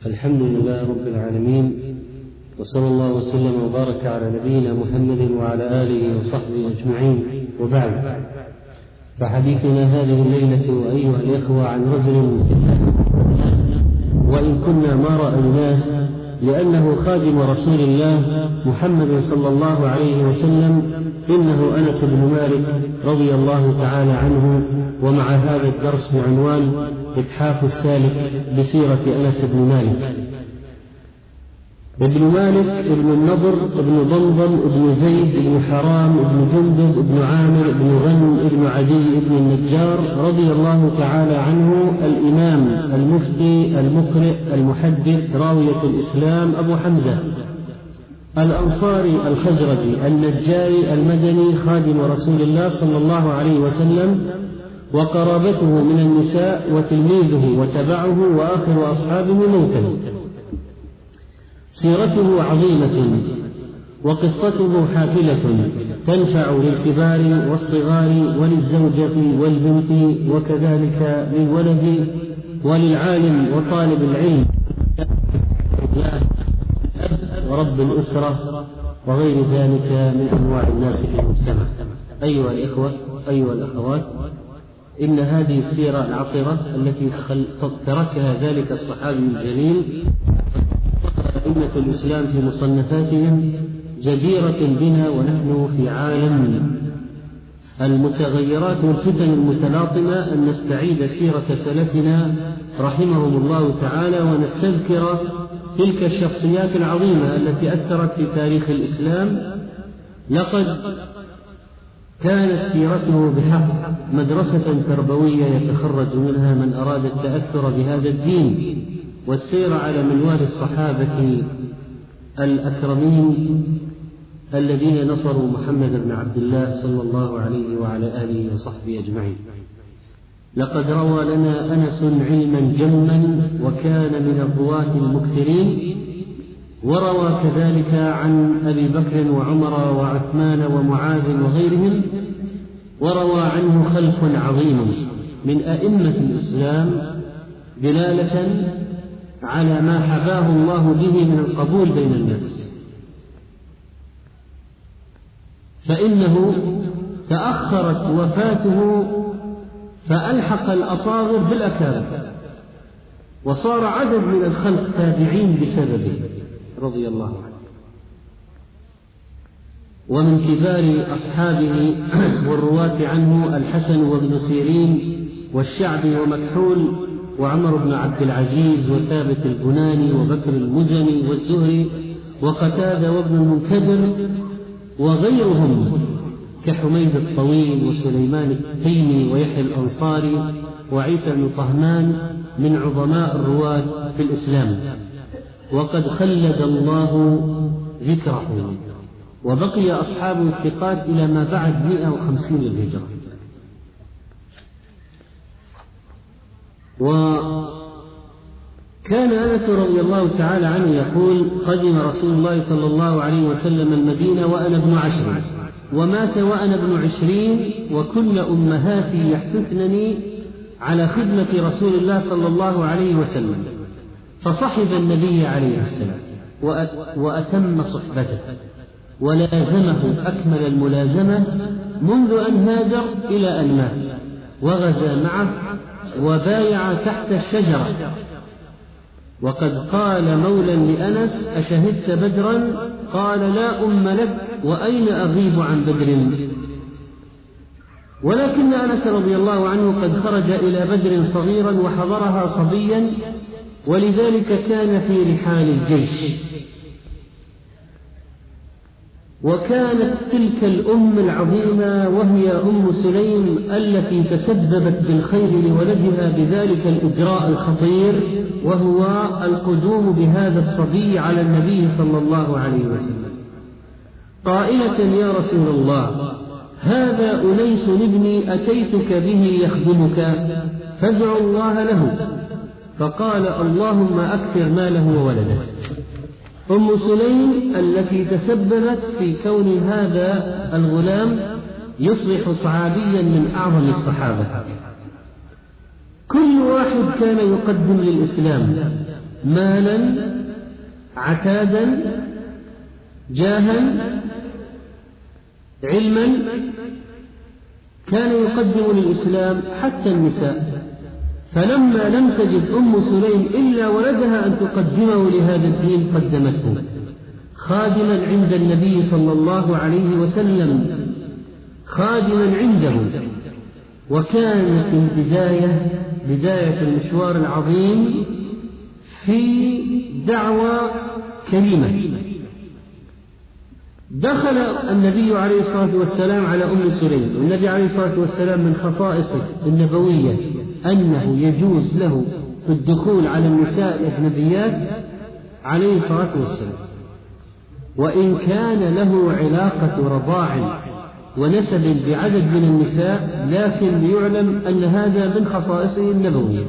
الحمد لله رب العالمين، وصلى الله وسلم وبارك على نبينا محمد وعلى آله وصحبه أجمعين، وبعد، فحديثنا هذه الليلة أيها الإخوة عن رجل وإن كنا ما رأيناه، لأنه خادم رسول الله محمد صلى الله عليه وسلم، إنه أنس بن مالك رضي الله تعالى عنه. ومع هذا الدرس بعنوان إتحاف السالك بسيرة أنس بن مالك. ابن مالك ابن النضر ابن ضمضم ابن زيد ابن حرام ابن جندب ابن عامر ابن غنم ابن عدي ابن النجار رضي الله تعالى عنه، الإمام المفتي المقرئ المحدث راوية الإسلام أبو حمزة الأنصاري الخزرجي النجاري المدني، خادم رسول الله صلى الله عليه وسلم، وقرابته من النساء، وتلميذه وتبعه وآخر أصحابه موتا. سيرته عظيمة وقصته حافلة تنفع للكبار والصغار وللزوجة والبنت، وكذلك للولد وللعالم وطالب العلم ورب الأسرة وغير ذلك من أنواع الناس في المجتمع. أيها الإخوة، أيها الأخوات، إن هذه السيرة العطرة التي تركها ذلك الصحابي الجليل أئمة الإسلام في مصنفاتهم جديرة بنا، ونحن في عالم المتغيرات والفتن المتلاطمة، أن نستعيد سيرة سلفنا رحمهم الله تعالى، ونستذكر تلك الشخصيات العظيمة التي أثرت في تاريخ الإسلام. لقد كانت سيرته بحق مدرسة تربوية يتخرج منها من أراد التأثر بهذا الدين والسير على منوال الصحابة الأكرمين الذين نصروا محمد بن عبد الله صلى الله عليه وعلى آله وصحبه أجمعين. لقد روى لنا أنس علما جما، وكان من الرواة المكثرين، وروى كذلك عن أبي بكر وعمر وعثمان ومعاذ وغيرهم، وروى عنه خلق عظيم من أئمة الإسلام دلالة على ما حباه الله به من القبول بين الناس. فإنه تأخرت وفاته فألحق الأصاغر بالأكابر، وصار عدد من الخلق تابعين بسببه رضي الله عنه. ومن كبار أصحابه والرواة عنه الحسن وابن سيرين والشعبي ومكحول وعمر بن عبد العزيز وثابت البناني وبكر المزني والزهري وقتادة وابن المنكدر وغيرهم كحميد الطويل وسليمان التيمي ويحيى الأنصاري وعيسى بن طهمان من عظماء الرواة في الإسلام. وقد خلد الله ذكره، وبقي أصحاب الثقات إلى ما بعد 150 للهجرة. وكان أنس رضي الله تعالى عنه يقول: قدم رسول الله صلى الله عليه وسلم المدينة وأنا ابن 10، ومات وأنا ابن 20، وكل أمهاتي يحثنني على خدمة رسول الله صلى الله عليه وسلم. فصحب النبي عليه السلام وأتم صحبته ولازمه أكمل الملازمة منذ أن هاجر إلى أن مات، وغزا معه وبايع تحت الشجرة. وقد قال مولى لأنس: أشهدت بدرا؟ قال: لا أم لك، وأين أغيب عن بدر؟ ولكن أنس رضي الله عنه قد خرج إلى بدر صغيرا وحضرها صبيا، ولذلك كان في رحال الجيش. وكانت تلك الأم العظيمة وهي أم سليم التي تسببت بالخير لولدها بذلك الإجراء الخطير، وهو القدوم بهذا الصبي على النبي صلى الله عليه وسلم، قائلة: يا رسول الله، هذا أنيس ابني أتيتك به يخدمك، فادع الله له. فقال: اللهم أكثر ماله وولده. أم سليم التي تسببت في كون هذا الغلام يصبح صحابيا من أعظم الصحابة. كل واحد كان يقدم للإسلام مالا، عتادا، جاها، علما، كان يقدم للإسلام حتى النساء. فلما لم تجد أم سليم إلا ولدها أن تقدمه لهذا الدين قدمته خادما عند النبي صلى الله عليه وسلم، خادما عنده. وكانت بداية المشوار العظيم في دعوة كريمة. دخل النبي عليه الصلاة والسلام على أم سليم، والنبي عليه الصلاة والسلام من خصائصه النبوية أنه يجوز له الدخول على النساء الأجنبيات عليه الصلاة والسلام، وإن كان له علاقة رضاع ونسب بعدد من النساء، لكن ليعلم أن هذا من خصائصه النبوية.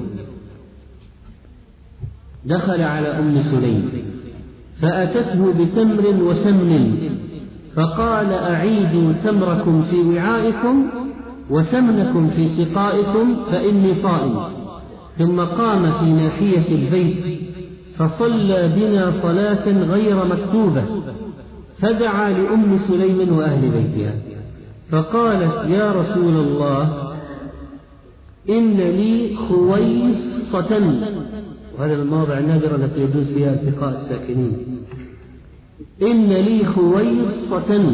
دخل على أم سليم فأتته بتمر وسمن، فقال: أعيدوا تمركم في وعائكم وسمنكم في سقائكم فإني صائم. ثم قام في ناحية البيت فصلى بنا صلاة غير مكتوبة، فدعا لأم سليم وأهل بيتها فقالت: يا رسول الله، إن لي خويصة. وهذا من المواضع النادرة التي يجوز فيها التقاء الساكنين. إن لي خويصة.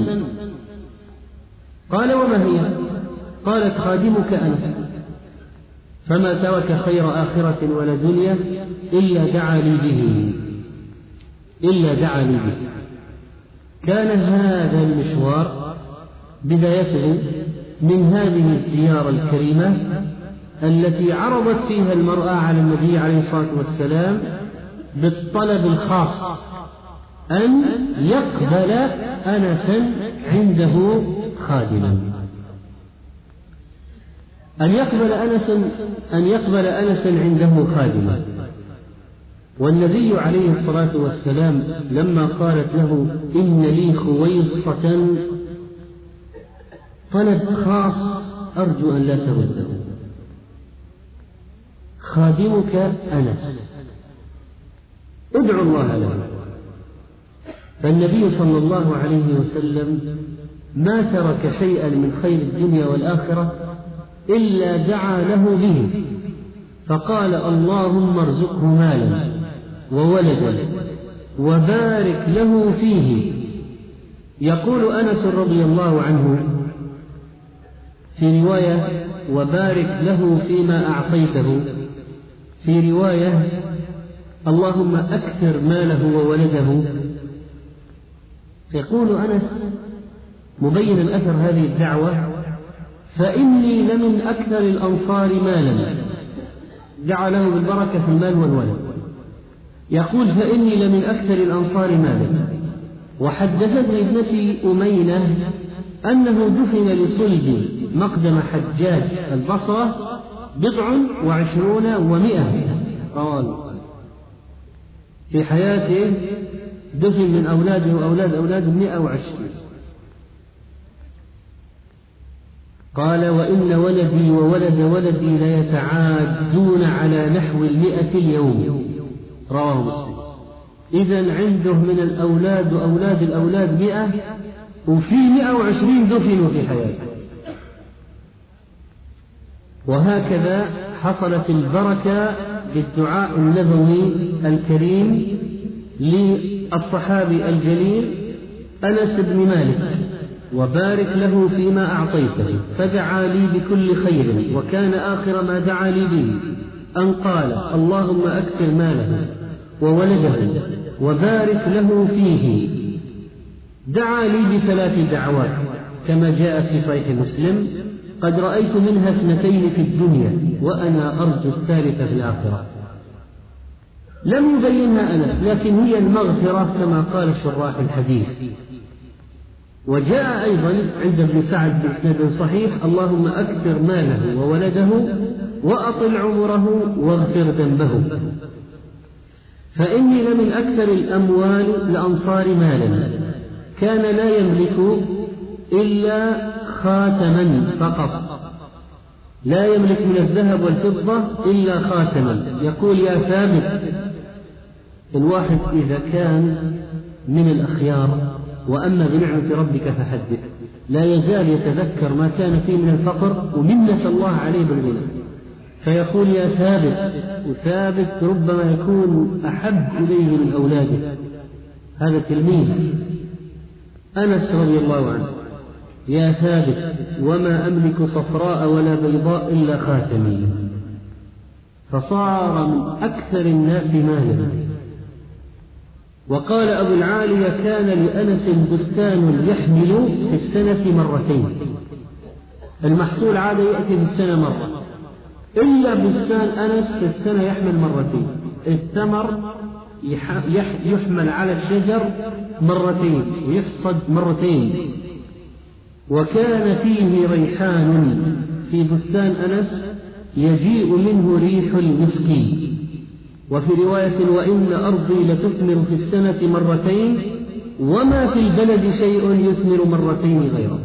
قال: وما هي؟ قالت: خادمك أنس، فما ترك خير آخرة ولا دنيا إلا دعا لي به. كان هذا المشوار بدايته من هذه الزيارة الكريمة التي عرضت فيها المرأة على النبي عليه الصلاة والسلام بالطلب الخاص أن يقبل أنسا عنده خادما، أن يقبل أنسا عنده خادما. والنبي عليه الصلاة والسلام لما قالت له: إن لي خويصة، طلب خاص أرجو أن لا ترده: خادمك أنس، ادعو الله له. فالنبي صلى الله عليه وسلم ما ترك شيئا من خير الدنيا والآخرة إلا دعا له به، فقال: اللهم ارزقه مالا وولدا وبارك له فيه. يقول أنس رضي الله عنه في رواية: وبارك له فيما أعطيته، في رواية: اللهم أكثر ماله وولده. يقول أنس مبينا أثر هذه الدعوة: فإني لمن أكثر الأنصار مالا. دعا له بالبركة في المال والولد. يقول: فإني لمن أكثر الأنصار مالا. وحدثتني ابنتي أمينة أنه دفن لصلب مقدم حجاج البصرة 29 و100. قال في حياته دفن من أولاده وأولاده 120. قال: وإن ولدي وولد ولدي ليتعادون على نحو 100 اليوم. رواه مسلم. إذن عنده من الأولاد وأولاد الأولاد 100، وفي 120 دفنوا في حياته. وهكذا حصلت البركة بالدعاء النبوي الكريم للصحابي الجليل أنس بن مالك: وبارك له فيما أعطيته. فدعا لي بكل خير، وكان آخر ما دعا لي به أن قال: اللهم أكثر ماله وولده وبارك له فيه. دعا لي ب3 دعوات كما جاء في صحيح مسلم: قد رأيت منها 2 في الدنيا وأنا أرجو الثالثة في الآخرة. لم يبينها أنس، لكن هي المغفرة كما قال شراح الحديث. وجاء أيضا عند ابن سعد بإسناد صحيح: اللهم أكثر ماله وولده وأطل عمره واغفر ذنبه. فإني لمن أكثر الأموال الأنصار مالا، كان لا يملك إلا خاتما فقط، لا يملك من الذهب والفضة إلا خاتما. يقول: يا ثابت، الواحد إذا كان من الأخيار وأما بنعمة ربك فحدث لا يزال يتذكر ما كان فيه من الفقر ومنة الله عليه بالغنى، فيقول يا ثابت، وثابت ربما يكون أحب إليه من أولاده. هذا تلميذ أنس رضي الله عنه: يا ثابت وما أملك صفراء ولا بيضاء إلا خاتمي. فصار من أكثر الناس مالا. وقال أبو العالية: كان لأنس بستان يحمل في السنة مرتين، المحصول عادة يأتي في السنة مرة، إلا بستان أنس في السنة يحمل مرتين، الثمر يحمل على الشجر مرتين ويحصد مرتين. وكان فيه ريحان في بستان أنس يجيء منه ريح المسك. وفي رواية: وإن أرضي لتثمر في السنة مرتين وما في البلد شيء يثمر مرتين غيره.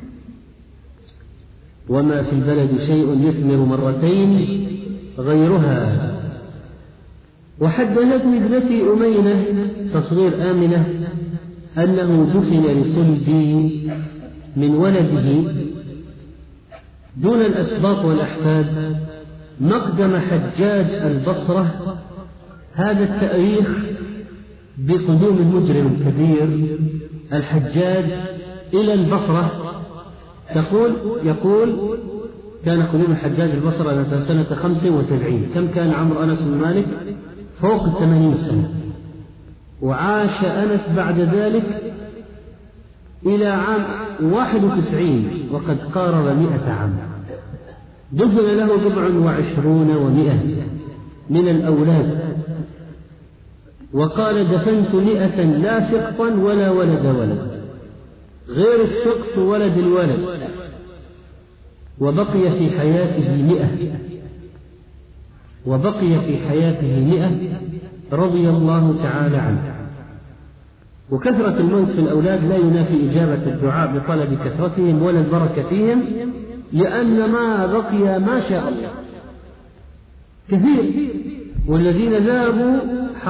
وما في البلد شيء يثمر مرتين غيرها. وحدثتني ابنتي أمينة تصغير آمنة أنه دفن لصلبي من ولده دون الأسباط والأحفاد مقدم حجاج البصرة. هذا التاريخ بقدوم المجرم الكبير الحجاج إلى البصرة. يقول كان قدوم الحجاج البصرة سنة 75. كم كان عمر أنس بن مالك؟ فوق 80 سنة. وعاش أنس بعد ذلك إلى عام 91 وقد قارب 100 عام. دفن له 27 و100 من الأولاد. وقال: دفنت 100 لا سقطا ولا ولد غير السقط ولد الولد. وبقي في حياته 100 رضي الله تعالى عنه. وكثرة الموت في الأولاد لا ينافي إجابة الدعاء بطلب كثرتهم ولا البركة فيهم، لأن ما بقي ما شاء الله كثير. والذين ذابوا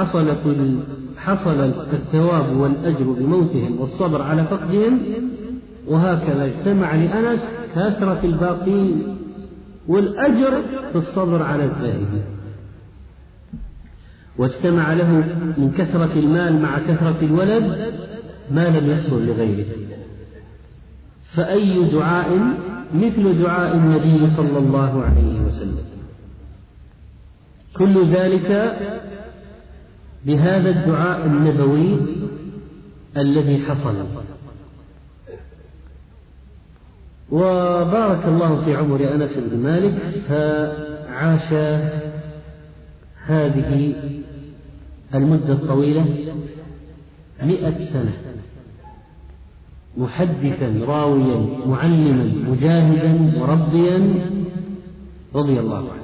حصل الثواب والأجر بموتهم والصبر على فقدهم. وهكذا اجتمع لأنس كثرة الباقين والأجر في الصبر على الذاهبين. واجتمع له من كثرة المال مع كثرة الولد ما لم يحصل لغيره. فأي دعاء مثل دعاء النبي صلى الله عليه وسلم. كل ذلك بهذا الدعاء النبوي الذي حصل. وبارك الله في عمر أنس بن مالك، فعاش هذه المدة الطويلة 100 سنة محدثا راويا معلما مجاهدا مربيا رضي الله عنه.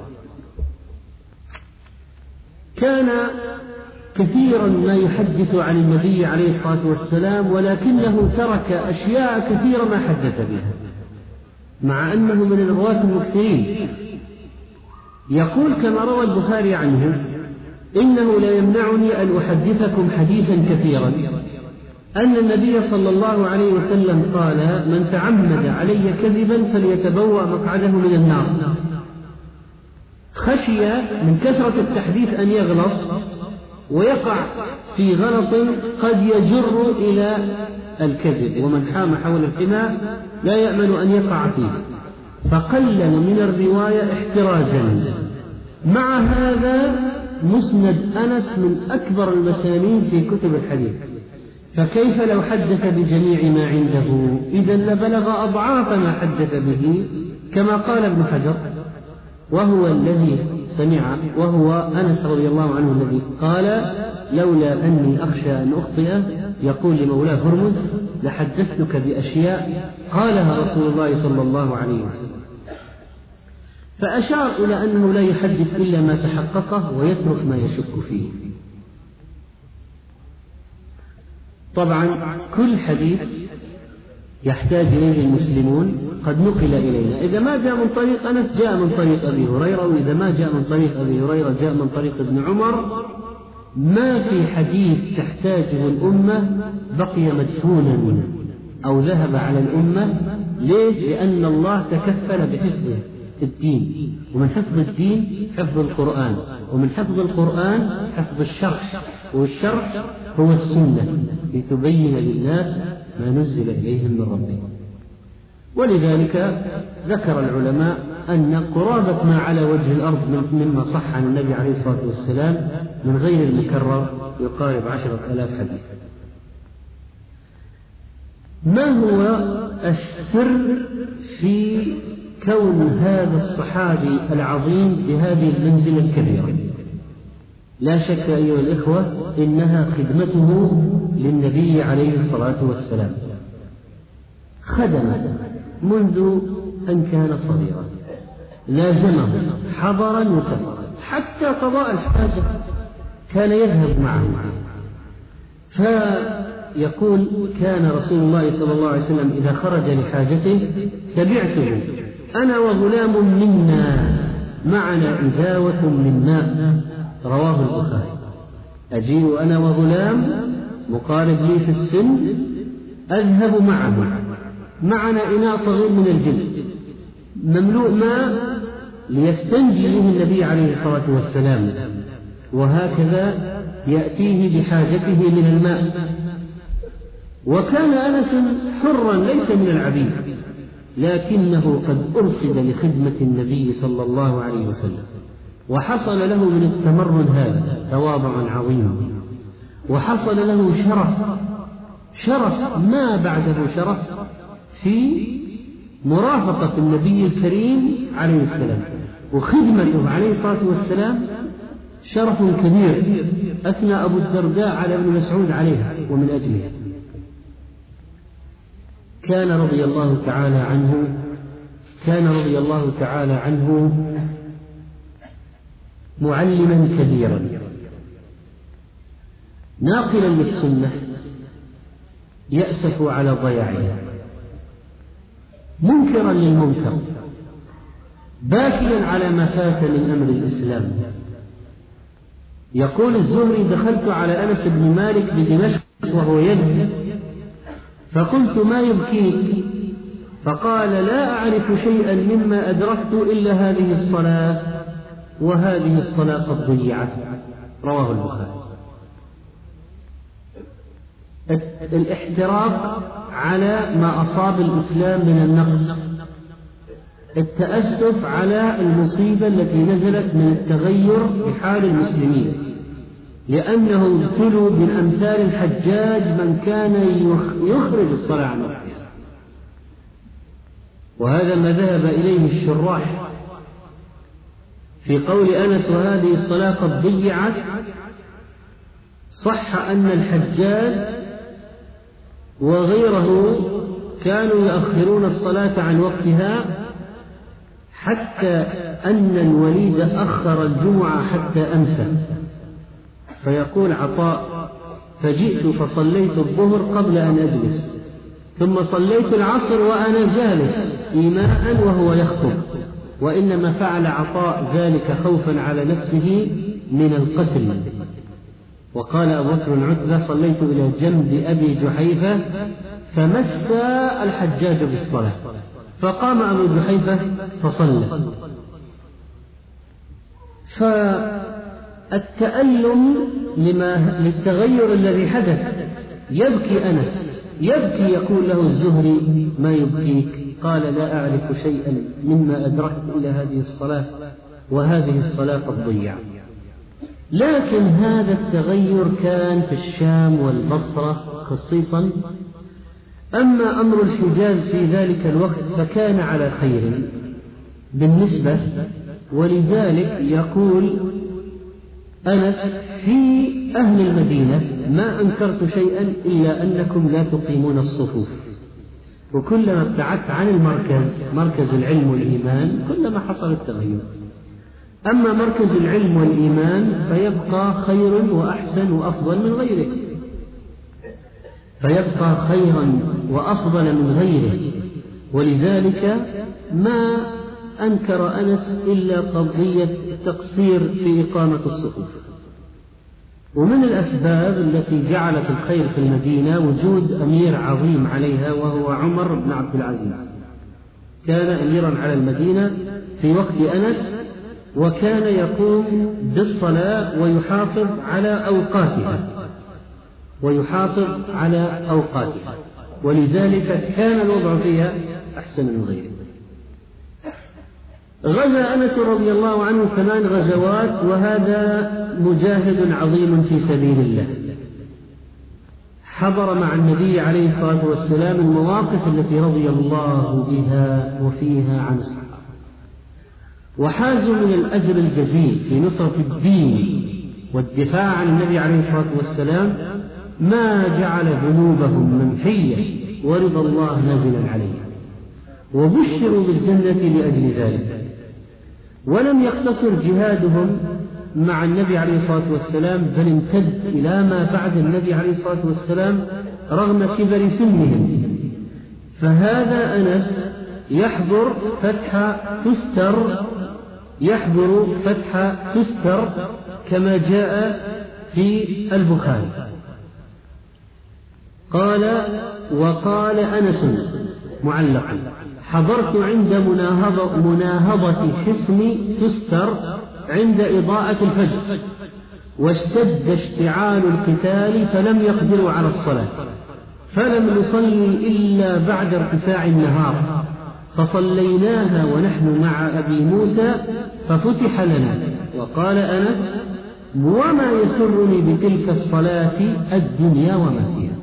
كان كثيرا ما يحدث عن النبي عليه الصلاة والسلام، ولكنه ترك أشياء كثيرة ما حدث بها مع أنه من الرواة المكثرين. يقول كما روى البخاري عنه: إنه لا يمنعني أن أحدثكم حديثا كثيرا أن النبي صلى الله عليه وسلم قال: من تعمد علي كذبا فليتبوأ مقعده من النار. خشي من كثرة التحديث أن يغلط ويقع في غلط قد يجر إلى الكذب، ومن حام حول الحمى لا يأمن أن يقع فيه، فقلل من الرواية احترازا. مع هذا مسند أنس من أكبر المسانيد في كتب الحديث، فكيف لو حدث بجميع ما عنده؟ إذن لبلغ أضعاف ما حدث به، كما قال ابن حجر، وهو الذي سمع، وهو أنس رضي الله عنه الذي قال: لولا أني أخشى أن أخطئ، يقول لمولاه هرمز: لحدثتك بأشياء قالها رسول الله صلى الله عليه وسلم. فأشار إلى أنه لا يحدث إلا ما تحققه ويترك ما يشك فيه. طبعا كل حديث يحتاج إليه المسلمون قد نقل إلينا. إذا ما جاء من طريق أنس جاء من طريق أبي هريرة، وإذا ما جاء من طريق أبي هريرة جاء من طريق ابن عمر، ما في حديث تحتاجه الأمة بقي مدفونا أو ذهب على الأمة. ليه؟ لأن الله تكفل بحفظ الدين، ومن حفظ الدين حفظ القرآن، ومن حفظ القرآن حفظ الشرح، والشرح هو السنة لتبين للناس ما نزل إليهم من ربهم. ولذلك ذكر العلماء أن قرابة ما على وجه الأرض مما صح عن النبي عليه الصلاة والسلام من غير المكرر يقارب 10,000 حديث. ما هو السر في كون هذا الصحابي العظيم بهذه المنزلة الكبيرة؟ لا شك أيها الإخوة إنها خدمته للنبي عليه الصلاة والسلام. خدمه منذ أن كان صغيرا، لازمه حضرا وسفرا، حتى قضاء الحاجة كان يذهب معه. فيقول كان رسول الله صلى الله عليه وسلم إذا خرج لحاجته تبعته أنا وغلام منا معنا إداوة من ماء، رواه البخاري. أجيء أنا وغلام مقارب لي في السن أذهب معه، معنا إناء صغير من الجلد مملوء ماء ليستنجي به النبي عليه الصلاة والسلام، وهكذا يأتيه بحاجته من الماء. وكان أنس حرا ليس من العبيد، لكنه قد أرسل لخدمة النبي صلى الله عليه وسلم، وحصل له من التمرن هذا تواضع عظيم، وحصل له شرف ما بعده شرف في مرافقة النبي الكريم عليه السلام، وخدمته عليه الصلاة والسلام شرف كبير أثنى أبو الدرداء على ابن مسعود عليها ومن أجلها. كان رضي الله تعالى عنه معلما كبيرا، ناقلا للسنة يأسف على ضياعها، منكرا للمنكر، باكيا على ما فات من أمر الإسلام. يقول الزهري دخلت على أنس بن مالك بدمشق وهو يبكي، فقلت ما يبكيك؟ فقال لا أعرف شيئا مما أدركت إلا هذه الصلاة، وهذه الصلاة قد ضيعت، رواه البخاري. الاحتراق على ما أصاب الإسلام من النقص، التأسف على المصيبة التي نزلت من التغير بحال المسلمين، لأنهم ابتلوا من أمثال الحجاج من كان يخرج الصلاة عن وقتها، وهذا ما ذهب إليه الشراح في قول أنس وهذه الصلاة قد ضيعت. صح أن الحجاج وغيره كانوا يؤخرون الصلاة عن وقتها، حتى أن الوليد أخر الجمعة حتى أمسى. فيقول عطاء فجئت فصليت الظهر قبل أن أجلس، ثم صليت العصر وأنا جالس إيماء وهو يخطب، وإنما فعل عطاء ذلك خوفا على نفسه من القتل. وقال أبو بكر عتبة صليت إلى جنب أبي جحيفة فمس الحجاج بالصلاة، فقام أبو جحيفة فصلى. فالتألم للتغير الذي حدث يبكي أنس، يبكي. يقول له الزهري ما يبكيك؟ قال لا أعرف شيئا مما أدركت إلى هذه الصلاة، وهذه الصلاة قد ضيعت. لكن هذا التغير كان في الشام والبصرة خصيصا، أما أمر الحجاز في ذلك الوقت فكان على خير بالنسبة. ولذلك يقول أنس في أهل المدينة ما أنكرت شيئا إلا أنكم لا تقيمون الصفوف، وكلما ابتعدت عن مركز العلم والإيمان كلما حصل التغير. أما مركز العلم والإيمان فيبقى خير وأحسن وأفضل من غيره، فيبقى خيرا وأفضل من غيره. ولذلك ما أنكر أنس إلا قضية التقصير في إقامة الصفوف. ومن الأسباب التي جعلت الخير في المدينة وجود أمير عظيم عليها وهو عمر بن عبد العزيز. كان أميرا على المدينة في وقت أنس، وكان يقوم بالصلاة ويحافظ على أوقاتها، ولذلك كان الوضع فيها أحسن من غيره. غزا أنس رضي الله عنه 8 غزوات، وهذا مجاهد عظيم في سبيل الله، حضر مع النبي عليه الصلاة والسلام المواقف التي رضي الله بها وفيها عن الصحابة، وحازوا من الأجر الجزيل في نصرة الدين والدفاع عن النبي عليه الصلاة والسلام ما جعل ذنوبهم ممحية ورضا الله نازلا عليهم، وبشروا بالجنة لأجل ذلك. ولم يقتصر جهادهم مع النبي عليه الصلاة والسلام، بل امتد إلى ما بعد النبي عليه الصلاة والسلام رغم كبر سنهم. فهذا أنس يحضر فتح تستر كما جاء في البخاري. وقال أنس معلقا: حضرت عند مناهضة حصن تستر عند إضاءة الفجر، واشتد اشتعال القتال فلم يقدروا على الصلاة، فلم نصلي إلا بعد ارتفاع النهار، فصليناها ونحن مع أبي موسى ففتح لنا. وقال أنس: وما يسرني بتلك الصلاة الدنيا وما فيها.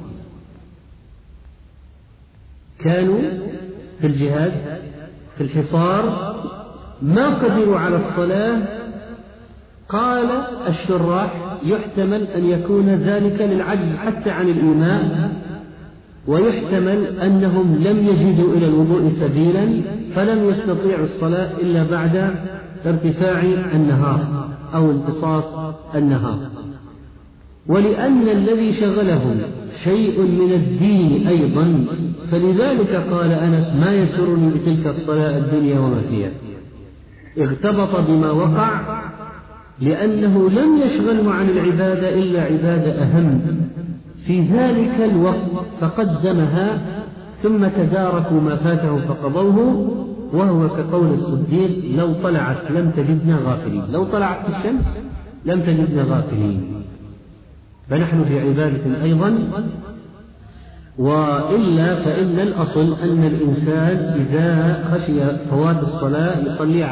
كانوا في الجهاد في الحصار ما قدروا على الصلاة. قال الشراح: يحتمل أن يكون ذلك للعجز حتى عن الإيمان، ويحتمل أنهم لم يجدوا إلى الوضوء سبيلا فلم يستطيعوا الصلاة إلا بعد ارتفاع النهار أو انتصاف النهار. ولأن الذي شغلهم شيء من الدين أيضا، فلذلك قال أنس: ما يسرني بتلك الصلاة الدنيا وما فيها. اغتبط بما وقع لأنه لم يشغله عن العبادة إلا عبادة أهم في ذلك الوقت فقدمها، ثم تداركوا ما فاته فقضوه، وهو كقول الصديق: لو طلعت لم تجدنا غافلين، لو طلعت الشمس لم تجدنا غافلين. فنحن في عبادة أيضا، وإلا فإن الأصل أن الإنسان إذا خشي فوات الصلاة يصلي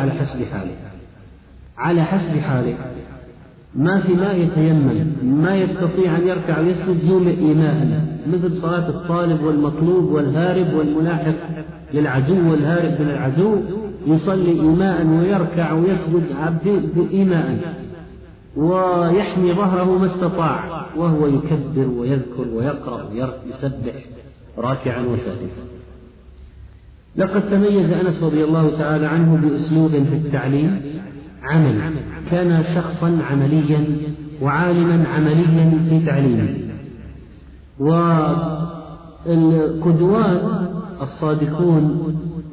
على حسب حاله. ما في ماء يتيمم، ما يستطيع أن يركع ويسجد يومئ إيماء، مثل صلاة الطالب والمطلوب والهارب والملاحق للعدو والهارب من العدو، يصلي إيماء ويركع ويسجد إيماء ويحمي ظهره ما استطاع، وهو يكبر ويذكر ويقرأ ويسبح راكعا وساجدا. لقد تميز أنس رضي الله تعالى عنه بأسلوب في التعليم عملي، كان شخصا عمليا وعالما عمليا في تعليمه. والقدوات الصادقون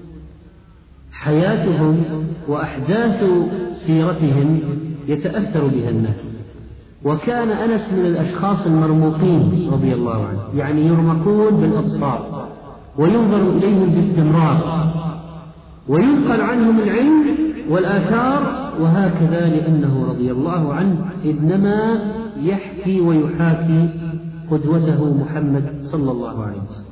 حياتهم وأحداث سيرتهم يتأثر بها الناس. وكان أنس من الأشخاص المرموقين رضي الله عنه، يعني يرمقون بالأبصار وينظر إليهم باستمرار وينقل عنهم العلم والآثار، وهكذا لأنه رضي الله عنه إنما يحكي ويحاكي قدوته محمد صلى الله عليه وسلم.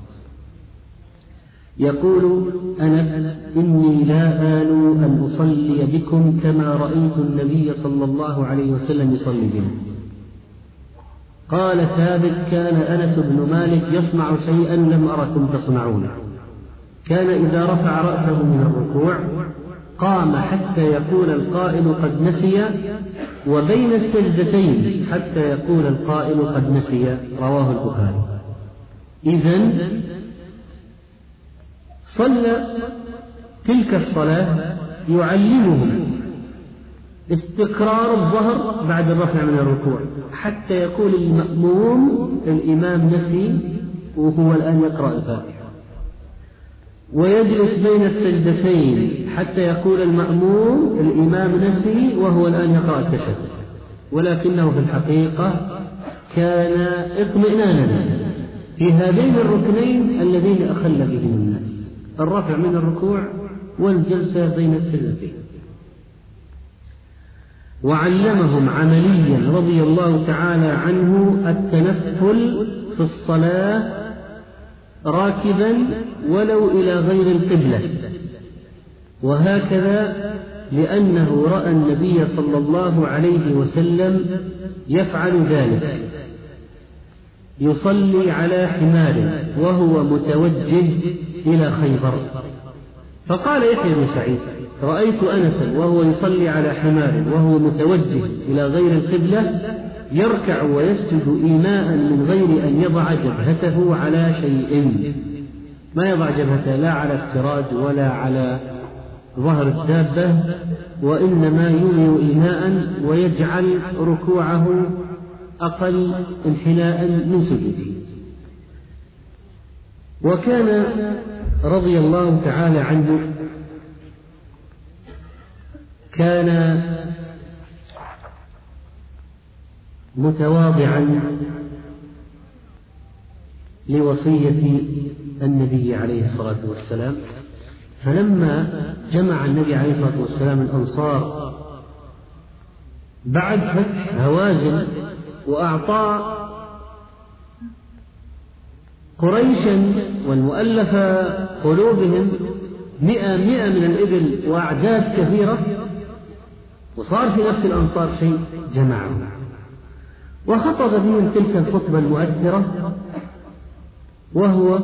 يقول أنس: إني لا آل أن أصلي بكم كما رأيت النبي صلى الله عليه وسلم يصلي بنا. قال ثابت: كان أنس بن مالك يصنع شيئا لم أركم تصنعونه. كان إذا رفع رأسه من الركوع قام حتى يقول القائل قد نسي، وبين السجدتين حتى يقول القائل قد نسي. رواه البخاري. إذن صلى تلك الصلاة يعلمهم استقرار الظهر بعد الرفع من الركوع، حتى يقول المأموم الإمام نسي وهو الآن يقرأ الفاتحة، ويجلس بين السجدتين حتى يقول المأموم الإمام نسي وهو الآن يقرأ التشهد، ولكنه في الحقيقة كان اطمئنانا في هذين الركنين اللذين أخل بهم الناس: الرفع من الركوع والجلسة بين السجدتين. وعلمهم عمليا رضي الله تعالى عنه التنفل في الصلاة راكبا ولو إلى غير القبلة، وهكذا لأنه رأى النبي صلى الله عليه وسلم يفعل ذلك، يصلي على حمار وهو متوجه إلى خيبر. فقال يحيى بن سعيد: رأيت أنسا وهو يصلي على حمار وهو متوجه إلى غير القبلة يركع ويسجد إيماء من غير أن يضع جبهته على شيء، ما يضع جبهته لا على السراج ولا على ظهر الدابة، وإنما يومي إيماء ويجعل ركوعه أقل انحناء من سجوده. وكان رضي الله تعالى عنه كان متواضعا لوصية النبي عليه الصلاة والسلام، فلما جمع النبي عليه الصلاة والسلام الأنصار بعد فتح هوازن وأعطى قريشا والمؤلفة قلوبهم 100 من الإبل وأعداد كثيرة، وصار في نفس الأنصار شيء جمعهم، وخطب بهم تلك الخطبة المؤثرة وهو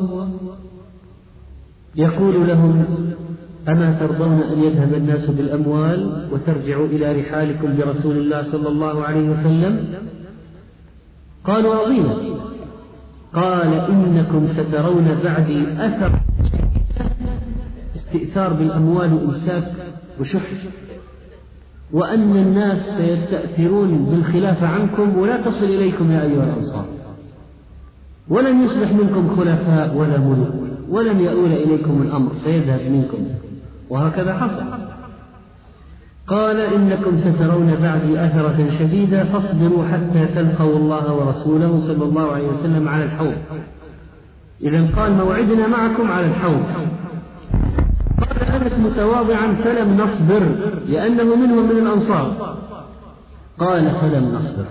يقول لهم: أما ترضون أن يذهب الناس بالأموال وترجعوا إلى رحالكم برسول الله صلى الله عليه وسلم؟ قالوا: رضينا. قال: إنكم سترون بعدي أثر استئثار بالأموال وإمساك وشح، وأن الناس سيستأثرون بالخلافة عنكم ولا تصل إليكم يا أيها الأنصار، ولن يصبح منكم خلفاء ولا ملوك، ولن يؤول إليكم الأمر، سيذهب منكم. وهكذا حصل. قال: إنكم سترون بعدي أثرة شديدة فاصبروا حتى تلقوا الله ورسوله صلى الله عليه وسلم على الحوض. إذن قال: موعدنا معكم على الحوض. قال أنس متواضعا: فلم نصبر، لأنه منهم من الأنصار. قال: فلم نصبر.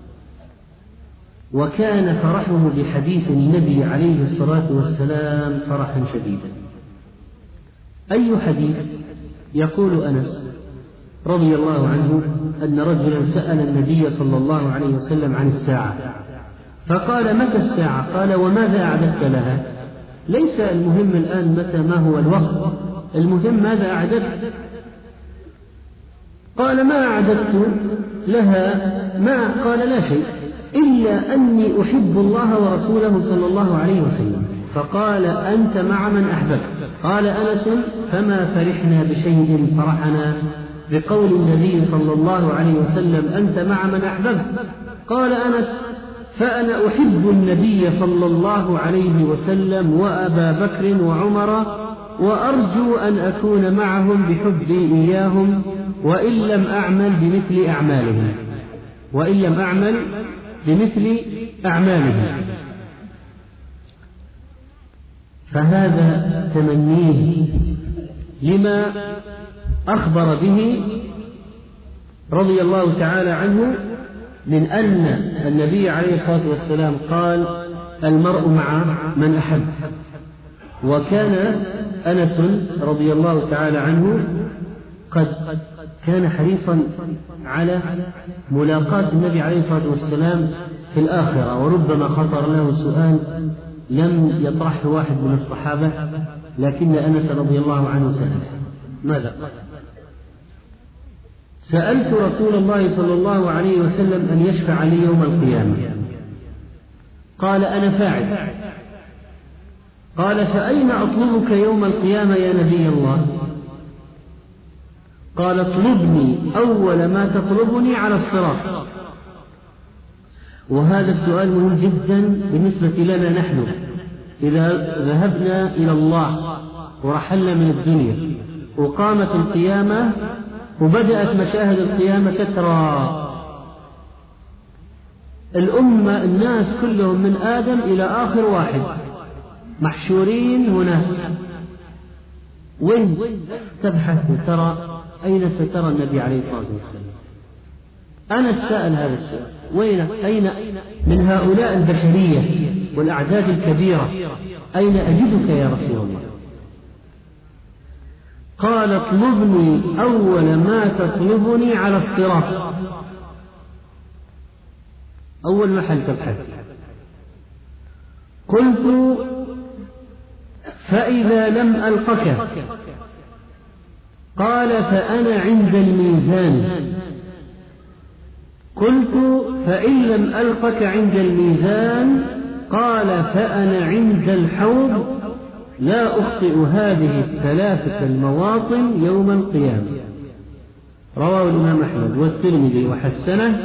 وكان فرحه بحديث النبي عليه الصلاة والسلام فرحا شديدا. أي حديث؟ يقول أنس رضي الله عنه أن رجلا سأل النبي صلى الله عليه وسلم عن الساعة، فقال: متى الساعة؟ قال: وماذا أعددت لها؟ ليس المهم الآن متى ما هو الوقت، المهم ماذا أعددت. قال: ما أعددت لها ما قال: لا شيء، إلا أني أحب الله ورسوله صلى الله عليه وسلم. فقال: أنت مع من أحببت. قال أنس: فما فرحنا بشيء فرحنا بقول النبي صلى الله عليه وسلم: أنت مع من أحببت. قال أنس: فأنا أحب النبي صلى الله عليه وسلم وأبا بكر وعمر، وأرجو أن أكون معهم بحبي إياهم، وإن لم أعمل بمثل أعمالهم. فهذا تمنيه لما أخبر به رضي الله تعالى عنه من أن النبي عليه الصلاة والسلام قال: المرء مع من أحب. وكان أنس رضي الله تعالى عنه قد كان حريصا على ملاقاة النبي عليه الصلاة والسلام في الآخرة، وربما خطر له سؤال لم يطرحه واحد من الصحابة، لكن أنس رضي الله عنه سأل: ماذا قال؟ سألت رسول الله صلى الله عليه وسلم أن يشفع لي يوم القيامة. قال: أنا فاعل. قال: فأين أطلبك يوم القيامة يا نبي الله؟ قال: اطلبني أول ما تطلبني على الصراط. وهذا السؤال مهم جدا بالنسبة لنا نحن إذا ذهبنا إلى الله ورحلنا من الدنيا وقامت القيامة وبدأت مشاهد القيامة تترى، الأمة الناس كلهم من آدم إلى آخر واحد محشورين هناك. وين تبحث ترى أين سترى النبي عليه الصلاة والسلام؟ أنا سأل هذا السؤال، أين من هؤلاء البشرية والأعداد الكبيرة أين أجدك يا رسول الله؟ قال اطلبني أول ما تطلبني على الصراط، أول محل تبحث. قلت فإذا لم ألقك؟ قال فأنا عند الميزان. قلت فإن لم ألقك عند الميزان؟ قال فأنا عند الحوض لا أخطئ هذه الثلاثة المواطن يوم القيامة. رواه الإمام أحمد والترمذي وحسنه.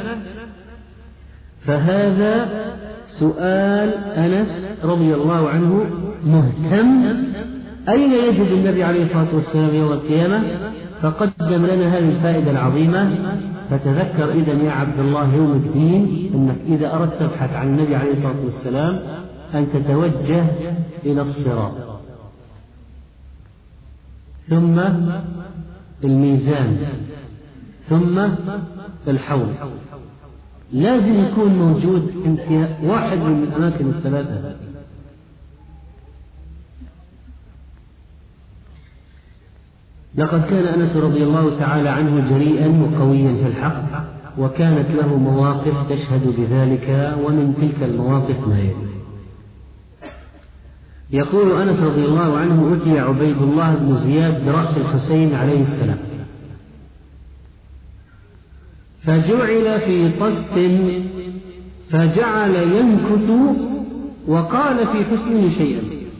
فهذا سؤال أنس رضي الله عنه مهتم أين يجد النبي عليه الصلاة والسلام يوم القيامة، فقدم لنا هذه الفائدة العظيمة. فتذكر إذن يا عبد الله يوم الدين أنك إذا أردت تبحث عن النبي عليه الصلاة والسلام أن تتوجه إلى الصراط، ثم الميزان، ثم الحوض. لازم يكون موجود في واحد من الأماكن الثلاثة. لقد كان أنس رضي الله تعالى عنه جريئا وقويا في الحق، وكانت له مواقف تشهد بذلك، ومن تلك المواقف ما يلي. يقول أنس رضي الله عنه أتي عبيد الله بن زياد برأس الحسين عليه السلام، فجعل في طست فجعل ينكت وقال في حسنه شيئا.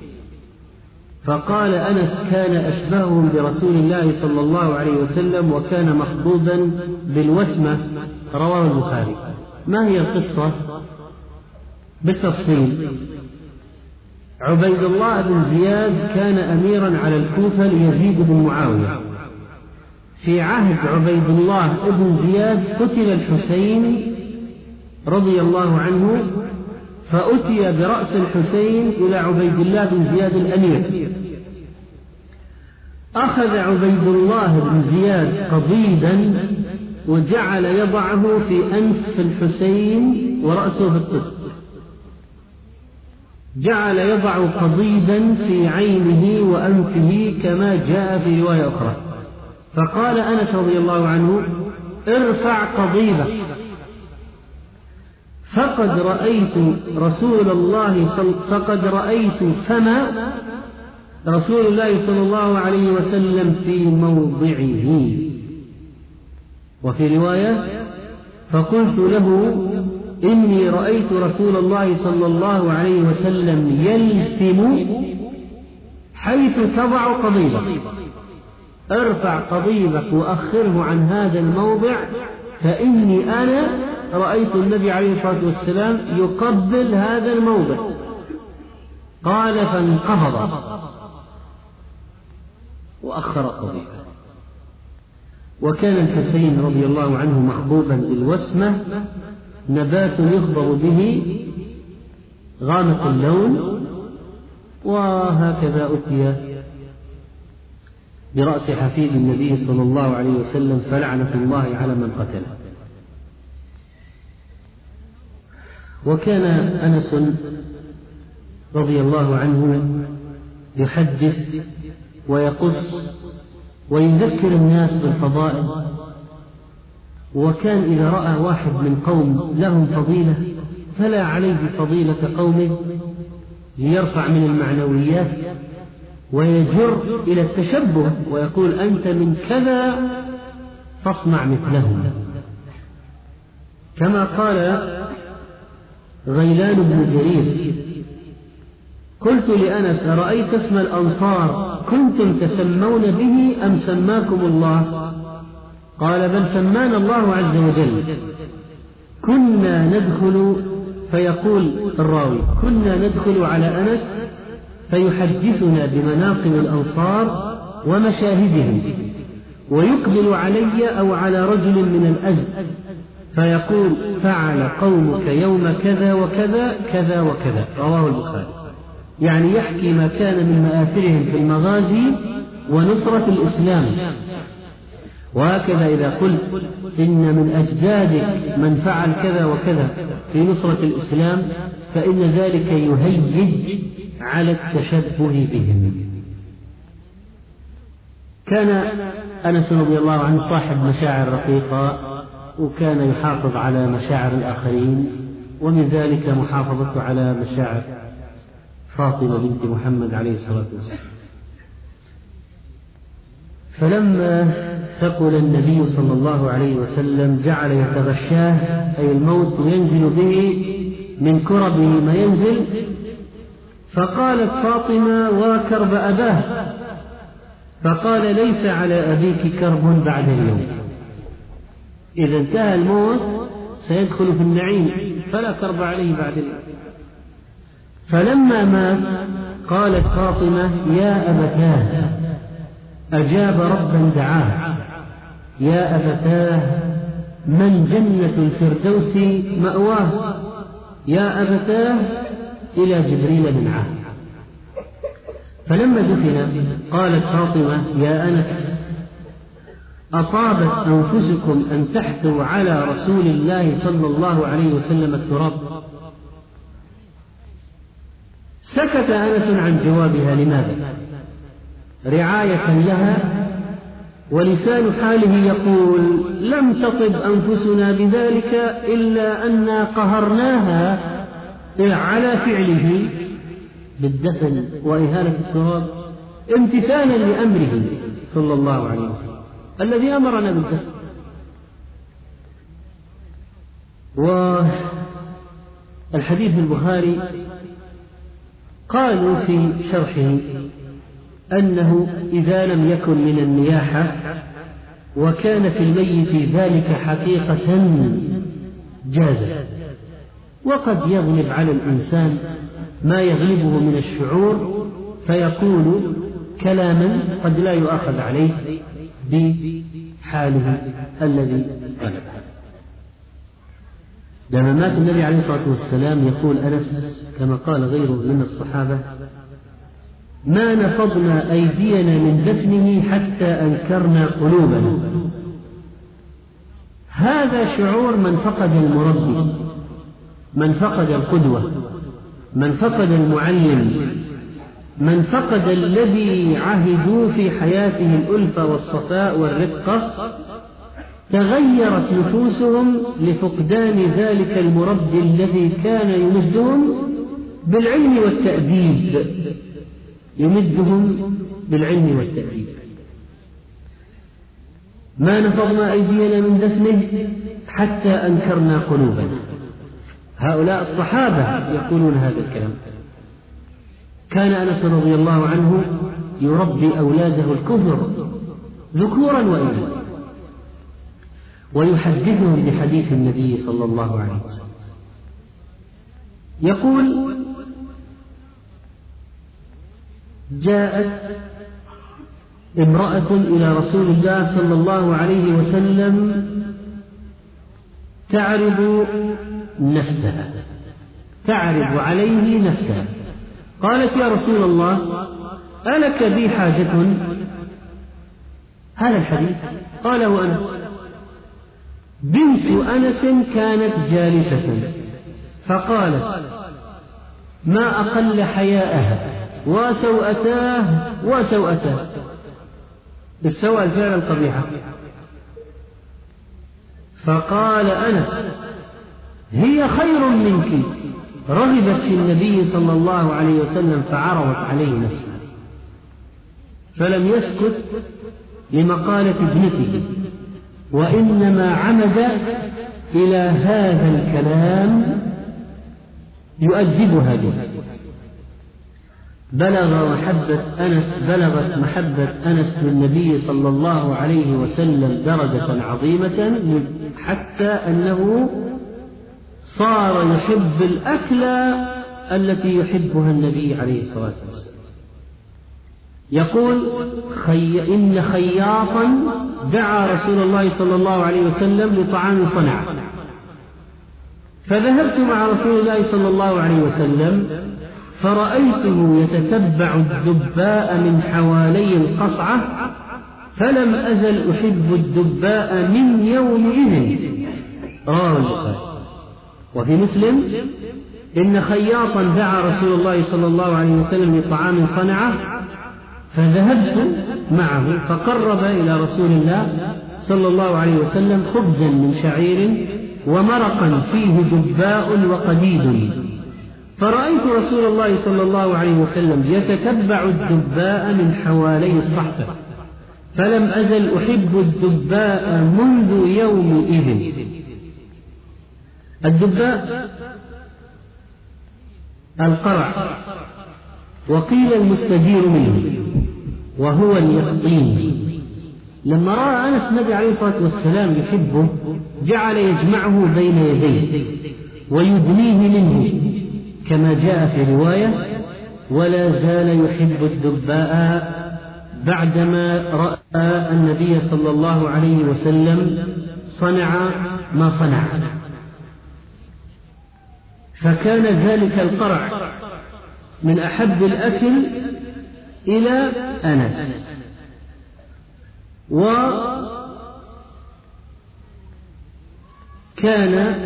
فقال أنس كان أشبههم برسول الله صلى الله عليه وسلم وكان مخضوضا بالوسمة. رواه البخاري. ما هي القصة بالتفصيل؟ عبيد الله بن زياد كان أميرا على الكوفة ليزيد بن معاوية. في عهد عبيد الله بن زياد قتل الحسين رضي الله عنه، فأتي برأس الحسين إلى عبيد الله بن زياد الأمير. أخذ عبيد الله بن زياد قضيبا وجعل يضعه في أنف الحسين ورأسه في الطست، جعل يضع قضيبا في عينه وأنفه كما جاء في رواية أخرى. فقال أنس رضي الله عنه ارفع قضيبك، فقد رأيت فم رسول الله صلى الله عليه وسلم في موضعه. وفي رواية فقلت له إني رأيت رسول الله صلى الله عليه وسلم يلثم حيث تضع قضيبك، ارفع قضيبك وأخره عن هذا الموضع، فإني أنا رأيت النبي عليه الصلاة والسلام يقبل هذا الموضع. قال فانقبض وأخر قضيبه. وكان الحسين رضي الله عنه مخضوبا بالوسمة، نبات يخضر به غامق اللون، وهكذا أتي برأس حفيد النبي صلى الله عليه وسلم، فلعنة الله على من قتله. وكان أنس رضي الله عنه يحدث ويقص ويذكر الناس بالفضائل. وكان إذا رأى واحد من قوم لهم فضيلة فلا عليه فضيلة قومه ليرفع من المعنويات ويجر إلى التشبه ويقول أنت من كذا فاصنع مثلهم، كما قال غيلان بن جرير قلت لأنس أرأيت اسم الأنصار كنتم تسمون به أم سماكم الله؟ قال بل سمانا الله عز وجل. كنا ندخل، فيقول الراوي كنا ندخل على أنس فيحدثنا بمناقب الأنصار ومشاهدهم، ويقبل علي أو على رجل من الأزد فيقول فعل قومك يوم كذا وكذا كذا وكذا، رواه البخاري. يعني يحكي ما كان من مآثرهم في المغازي ونصرة الإسلام. وهكذا إذا قلت إن من أجدادك من فعل كذا وكذا في نصرة الإسلام فإن ذلك يهيج على التشبه بهم. كان أنس رضي الله عنه صاحب مشاعر رقيقة، وكان يحافظ على مشاعر الآخرين، ومن ذلك محافظته على مشاعر فاطمة بنت محمد عليه الصلاة والسلام. فلما ثقل النبي صلى الله عليه وسلم جعل يتغشاه، أي الموت ينزل به من كربه ما ينزل، فقالت فاطمة وكرب أباه، فقال ليس على أبيك كرب بعد اليوم، إذا انتهى الموت سيدخل في النعيم فلا كرب عليه بعد اليوم. فلما مات قالت فاطمة يا أبتاه، أجاب ربا دعاه، يا أبتاه من جنة الفردوس مأواه، يا أبتاه إلى جبريل منعاه. فلما دفن قالت فاطمة يا أنس أطابت أنفسكم أن تحثوا على رسول الله صلى الله عليه وسلم التراب. سكت أنس عن جوابها. لماذا؟ رعاية لها، ولسان حاله يقول لم تطب أنفسنا بذلك إلا أن قهرناها على فعله بالدفن وإهالة التراب امتثالا لأمره صلى الله عليه وسلم الذي أمرنا بالدفن. والحديث البخاري قالوا في شرحه أنه إذا لم يكن من النياحة وكان في الميت ذلك حقيقة جاز. وقد يغلب على الإنسان ما يغلبه من الشعور فيقول كلاما قد لا يؤاخذ عليه بحاله الذي غلبه. لما مات النبي عليه الصلاة والسلام يقول أنس كما قال غيره من الصحابة ما نفضنا أيدينا من دفنه حتى أنكرنا قلوبنا. هذا شعور من فقد المربي، من فقد القدوة، من فقد المعلم، من فقد الذي عهدوا في حياته الألفة والصفاء والرقة. تغيرت نفوسهم لفقدان ذلك المربي الذي كان يمدهم بالعلم والتأديب، يمدهم بالعلم والتأديب. ما نفضنا أيدينا من دفنه حتى أنكرنا قلوبنا. هؤلاء الصحابة يقولون هذا الكلام. كان أنس رضي الله عنه يربي أولاده الكفر ذكورا وإناثا ويحدثهم بحديث النبي صلى الله عليه وسلم. يقول جاءت امرأة إلى رسول الله صلى الله عليه وسلم تعرض نفسها، تعرض عليه نفسها. قالت يا رسول الله ألك بي حاجة؟ هذا الحديث قاله أنس. بنت أنس كانت جالسة فقالت ما أقل حياءها وسوءتاه وسوءتاه. السوء الفعل القبيحة. فقال أنس هي خير منك، رغبت في النبي صلى الله عليه وسلم فعرضت عليه نفسها، فلم يسكت لمقالة ابنته، وإنما عمد إلى هذا الكلام يؤدبها به. بلغت محبة أنس للنبي صلى الله عليه وسلم درجة عظيمة حتى أنه صار يحب الأكل التي يحبها النبي عليه الصلاة والسلام. يقول إن خياطا دعا رسول الله صلى الله عليه وسلم لطعام صنع فذهبت مع رسول الله صلى الله عليه وسلم فرأيته يتتبع الدباء من حوالي القصعة، فلم أزل أحب الدباء من يومئذ. رواه البخاري. وفي مسلم: إن خياطا دعا رسول الله صلى الله عليه وسلم لطعام صنعه، فذهبت معه فقرب إلى رسول الله صلى الله عليه وسلم خبزا من شعير ومرقا فيه دباء وقديد، فرأيت رسول الله صلى الله عليه وسلم يتتبع الدباء من حوالي الصحفة، فلم أزل أحب الدباء منذ يومئذ. الدباء القرع، وقيل المستدير منه، وهو اليقطين. لما رأى أنس النبي عليه الصلاة والسلام يحبه جعل يجمعه بين يديه ويدنيه منه، كما جاء في رواية: ولا زال يحب الدباء بعدما رأى النبي صلى الله عليه وسلم صنع ما صنع. فكان ذلك القرع من أحب الأكل إلى أنس، وكان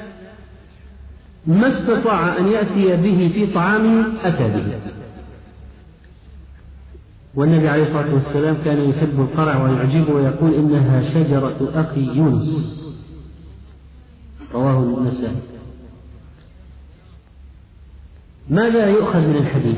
ما استطاع أن يأتي به في طعامه أتى به. والنبي عليه الصلاة والسلام كان يحب القرع ويعجبه ويقول: إنها شجرة أخي يونس. رواه النسائي. ماذا يؤخذ من الحديث؟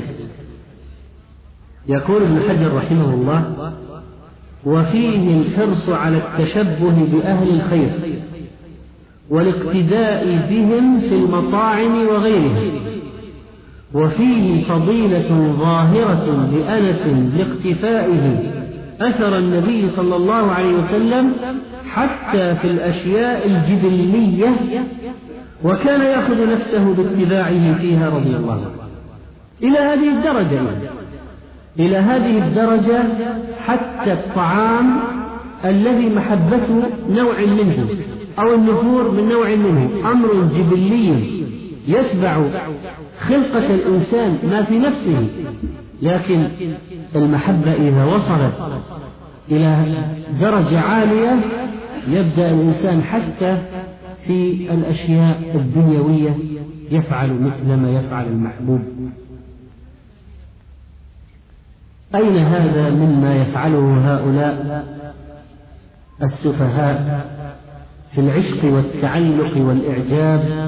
يقول ابن حجر رحمه الله: وفيه الحرص على التشبه بأهل الخير والاقتداء بهم في المطاعم وغيرها، وفيه فضيلة ظاهرة لأنس لاقتفائه أثر النبي صلى الله عليه وسلم حتى في الأشياء الجبلية، وكان يأخذ نفسه باتباعه فيها رضي الله عنه. إلى هذه الدرجة حتى الطعام الذي محبته نوع منه أو النفور من نوع منه أمر جبلي يتبع خلقة الإنسان ما في نفسه، لكن المحبة إذا وصلت إلى درجة عالية يبدأ الإنسان حتى في الأشياء الدنيوية يفعل مثل ما يفعل المحبوب. أين هذا مما يفعله هؤلاء السفهاء في العشق والتعلق والإعجاب؟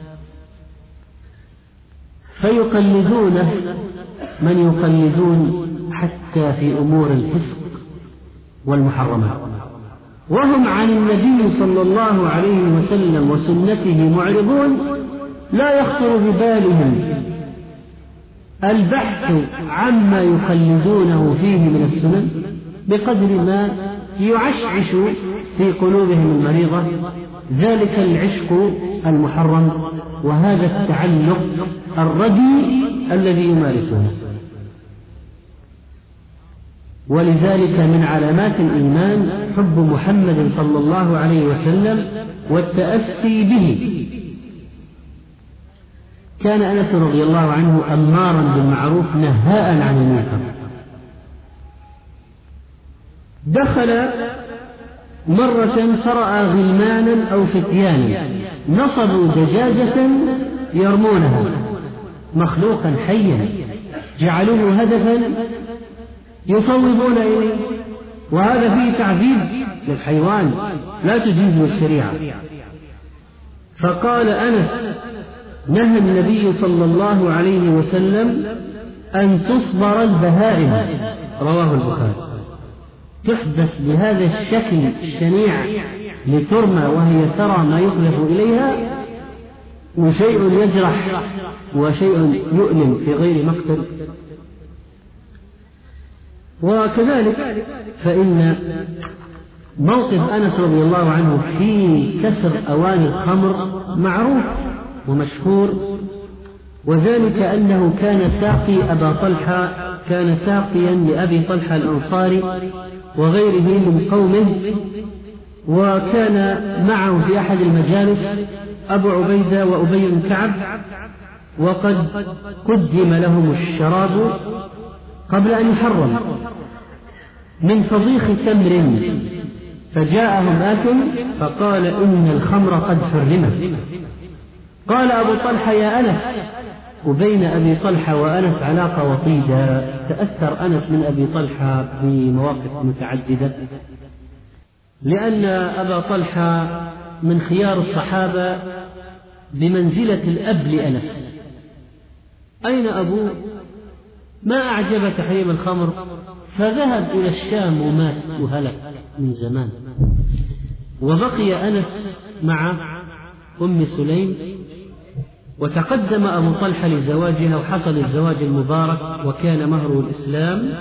فيقلدون من يقلدون حتى في أمور الفسق والمحرمات، وهم عن النبي صلى الله عليه وسلم وسنته معرضون، لا يخطر ببالهم البحث عما يقلدونه فيه من السنن بقدر ما يعشعش في قلوبهم المريضة ذلك العشق المحرم وهذا التعلق الردي الذي يمارسونه. ولذلك من علامات الإيمان حب محمد صلى الله عليه وسلم والتأسي به. كان أنس رضي الله عنه أمارا بالمعروف نهاء عن المنكر. دخل مرة فرأى غلمانا أو فتيانا نصبوا دجاجة يرمونها، مخلوقا حيا جعلوه هدفا يصوبون إليه، وهذا فيه تعذيب للحيوان لا تجيزه الشريعة. فقال أنس: نهى النبي صلى الله عليه وسلم أن تصبر البهائم. رواه البخاري. تحبس بهذا الشكل الشنيع لترمى وهي ترى ما يقذف إليها، وشيء يجرح وشيء يؤلم في غير مقتل. وكذلك فإن موقف أنس رضي الله عنه في كسر أواني الخمر معروف ومشهور، وذلك أنه كان ساقي أبا طلحة، كان ساقيا لأبي طلحة الأنصاري وغيره من قومه، وكان معه في أحد المجالس أبو عبيدة وأبي بن كعب، وقد قدم لهم الشراب قبل أن يحرم من فضيخ تمر، فجاءهم آت فقال إن الخمر قد حرمت. قال أبو طلحة يا أنس، وبين أبي طلحة وأنس علاقة وطيدة، تأثر أنس من أبي طلحة بمواقف متعددة، لأن أبا طلحة من خيار الصحابة بمنزلة الأب لأنس. أين أبوه؟ ما أعجب تحريم الخمر فذهب إلى الشام ومات وهلك من زمان، وبقي أنس مع أم سليم، وتقدم أبو طلحة لزواجها وحصل الزواج المبارك وكان مهره الإسلام.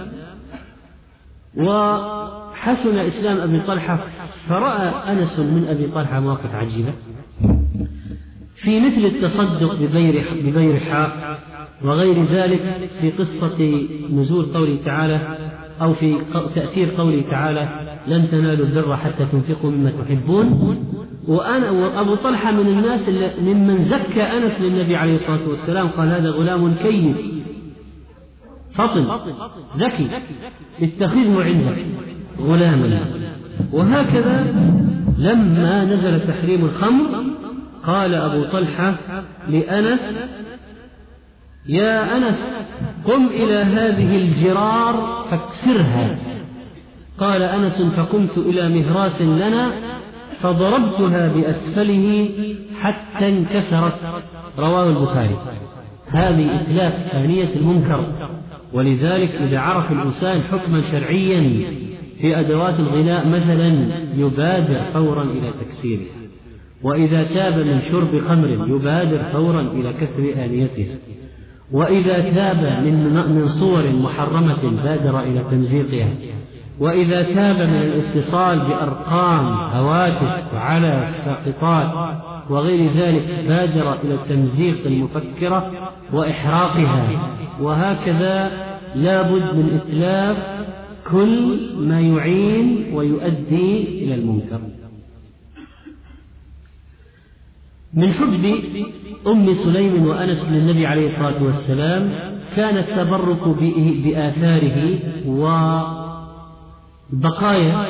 وحسن إسلام أبي طلحة، فرأى أنس من أبي طلحة مواقف عجيبة في مثل التصدق ببيرحاء وغير ذلك، في قصة نزول قوله تعالى أو في تأثير قوله تعالى لن تنالوا البر حتى تنفقوا مما تحبون. وأبو طلحة من الناس ممن زكى أنس للنبي عليه الصلاة والسلام، قال هذا غلام كيس فطن ذكي اتخذه عندك غلاما. وهكذا لما نزل تحريم الخمر قال أبو طلحة لأنس يا أنس قم إلى هذه الجرار فاكسرها. قال أنس فقمت إلى مهراس لنا فضربتها بأسفله حتى انكسرت. رواه البخاري. هذه إتلاف آنية المنكر، ولذلك إذا عرف الإنسان حكما شرعيا في أدوات الغناء مثلا يبادر فورا إلى تكسيره، وإذا تاب من شرب خمر يبادر فورا إلى كسر آنيته، وإذا تاب من صور محرمة بادر إلى تمزيقها، وإذا تاب من الاتصال بأرقام هواتف على الساقطات وغير ذلك بادر إلى التمزيق المفكرة وإحراقها. وهكذا لا بد من إتلاف كل ما يعين ويؤدي إلى المنكر. من حب أم سليم وأنس للنبي عليه الصلاة والسلام كان التبرك بآثاره وبقايا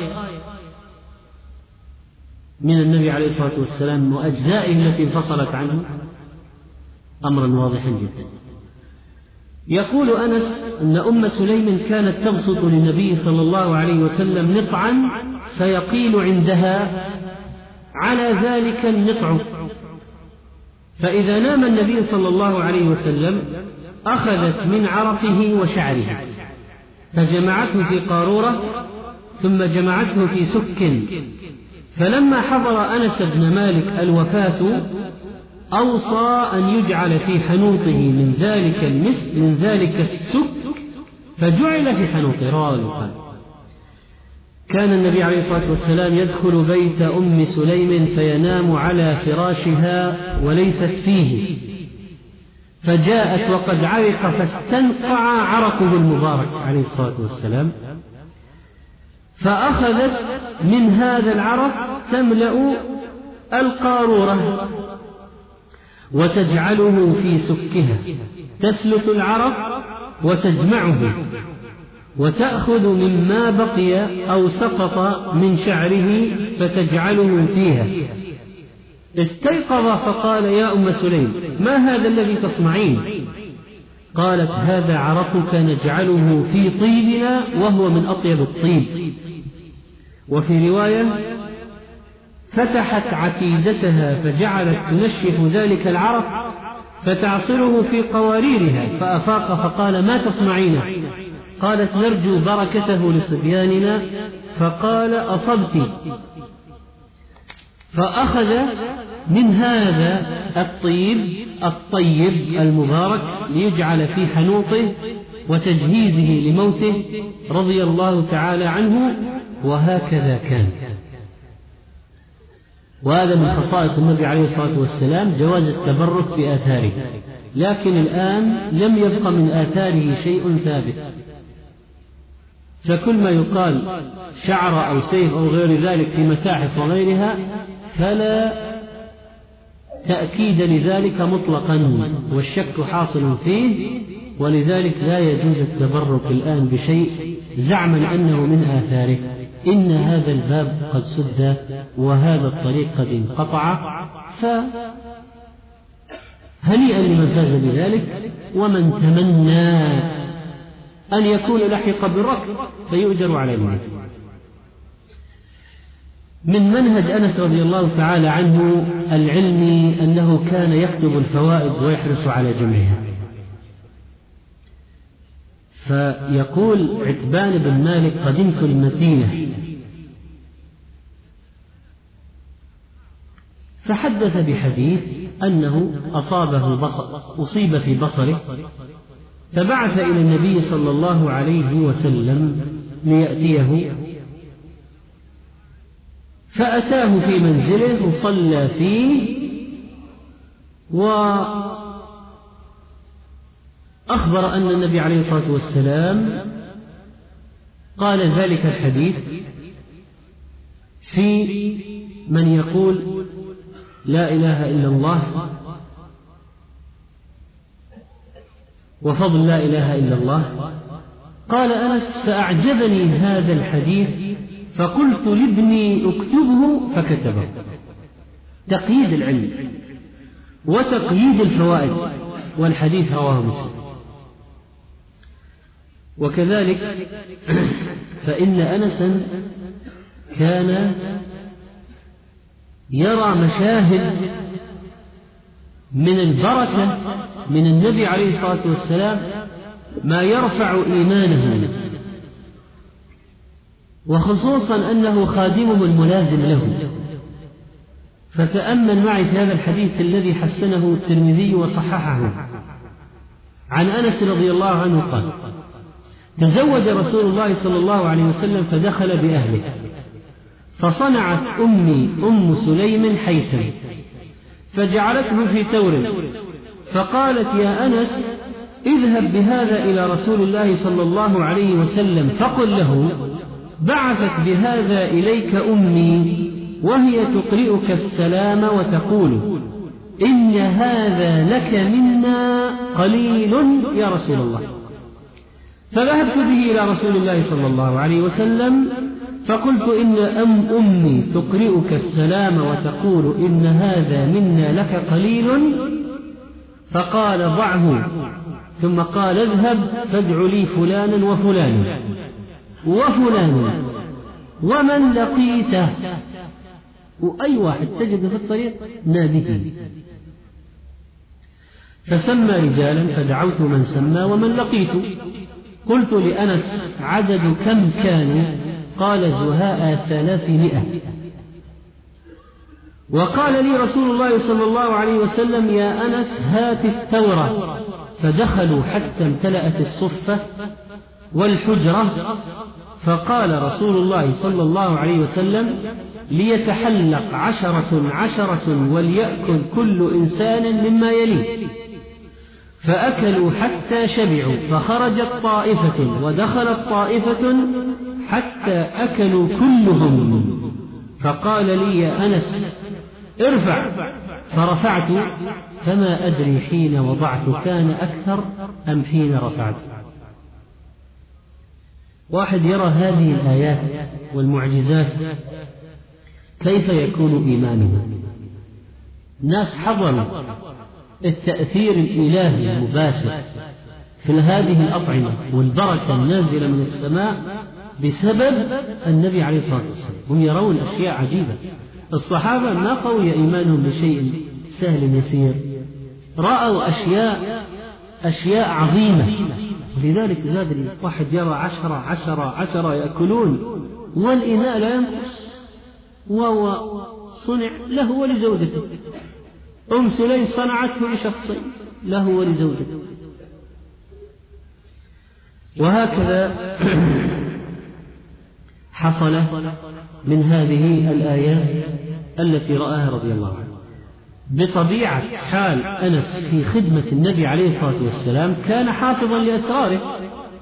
من النبي عليه الصلاة والسلام وأجزائه التي انفصلت عنه أمرا واضحا جدا. يقول أنس أن أم سليم كانت تبسط للنبي صلى الله عليه وسلم نقعا فيقيل عندها على ذلك النقع، فإذا نام النبي صلى الله عليه وسلم أخذت من عرقه وشعره فجمعته في قارورة ثم جمعته في سك. فلما حضر أنس بن مالك الوفاة أوصى أن يجعل في حنوطه من ذلك السك فجعل في حنوطه. رواه البخاري. كان النبي عليه الصلاة والسلام يدخل بيت أم سليم فينام على فراشها وليست فيه، فجاءت وقد عرق فاستنقع عرقه المبارك عليه الصلاة والسلام، فأخذت من هذا العرق تملأ القارورة وتجعله في سكها، تسلك العرق وتجمعه وتأخذ مما بقي أو سقط من شعره فتجعله فيها. استيقظ فقال يا أم سليم ما هذا الذي تصنعين؟ قالت هذا عرقك نجعله في طيبنا وهو من أطيب الطيب. وفي رواية فتحت عتيدتها فجعلت تنشف ذلك العرق فتعصره في قواريرها، فأفاق فقال ما تصنعين؟ قالت نرجو بركته لصبياننا. فقال أصبت. فأخذ من هذا الطيب المبارك ليجعل في حنوطه وتجهيزه لموته رضي الله تعالى عنه. وهكذا كان. وهذا من خصائص النبي عليه الصلاة والسلام جواز التبرك بآثاره، لكن الآن لم يبق من آثاره شيء ثابت، فكل ما يقال شعر أو سيف أو غير ذلك في متاحف وغيرها فلا تأكيد لذلك مطلقا، والشك حاصل فيه، ولذلك لا يجوز التبرك الآن بشيء زعما أنه من آثاره. إن هذا الباب قد سد وهذا الطريق قد انقطع، فهنيئا لمن فاز بذلك، ومن تمنى أن يكون لحق بالركب فيؤجر على ذلك. من منهج أنس رضي الله تعالى عنه العلمي أنه كان يكتب الفوائد ويحرص على جمعها. فيقول عتبان بن مالك: قدمت المدينة فحدث بحديث أنه أصيب في بصره، فبعث إلى النبي صلى الله عليه وسلم ليأتيه، فأتاه في منزله وصلى فيه، وأخبر أن النبي عليه الصلاة والسلام قال ذلك الحديث في من يقول لا إله إلا الله وفضل لا إله إلا الله. قال أنس: فأعجبني هذا الحديث فقلت لابني اكتبه فكتبه. تقييد العلم وتقييد الفوائد، والحديث رواه مسلم. وكذلك فإن أنسا كان يرى مشاهد من البركة من النبي عليه الصلاة والسلام ما يرفع إيمانه، وخصوصا أنه خادمه الملازم له. فتأمل معي في هذا الحديث الذي حسنه الترمذي وصححه عن أنس رضي الله عنه قال: تزوج رسول الله صلى الله عليه وسلم فدخل بأهله، فصنعت أمي أم سليم حيثا فجعلته في تور، فقالت: يا أنس اذهب بهذا إلى رسول الله صلى الله عليه وسلم فقل له بعثت بهذا إليك أمي وهي تقرئك السلام وتقول إن هذا لك منا قليل يا رسول الله. فذهبت به إلى رسول الله صلى الله عليه وسلم فقلت إن أمي تقرئك السلام وتقول إن هذا منا لك قليل، فقال ضعه، ثم قال اذهب فادع لي فلانا وفلانا وفلانا ومن لقيته، وأي واحد تجد في الطريق ناديه. فسمى رجالا فدعوت من سمى ومن لقيت. قلت لأنس عدد كم كانوا؟ قال زهاء 300. وقال لي رسول الله صلى الله عليه وسلم يا أنس هات التوراة، فدخلوا حتى امتلأت الصفة والحجرة، فقال رسول الله صلى الله عليه وسلم ليتحلق 10 وليأكل كل إنسان مما يليه، فأكلوا حتى شبعوا، فخرجت طائفة ودخلت طائفة حتى أكلوا كلهم، فقال لي يا أنس ارفع، فرفعت، فما أدري حين وضعت كان أكثر أم حين رفعت. واحد يرى هذه الآيات والمعجزات كيف يكون إيمانه؟ ناس حضروا التأثير الإلهي المباشر في هذه الأطعمة والبركة النازلة من السماء بسبب النبي عليه الصلاة والسلام. هم يرون أشياء عجيبة. الصحابة ما قوي إيمانهم بشيء سهل يسير، رأوا أشياء عظيمة، ولذلك زاد لي واحد يرى 10 يأكلون والإناء لا ينقص، وهو صنع له ولزوجته. أم سليم صنعته لشخصين له ولزوجته. وهكذا حصل من هذه الآيات التي رآها رضي الله عنه. بطبيعة حال أنس في خدمة النبي عليه الصلاة والسلام كان حافظا لأسراره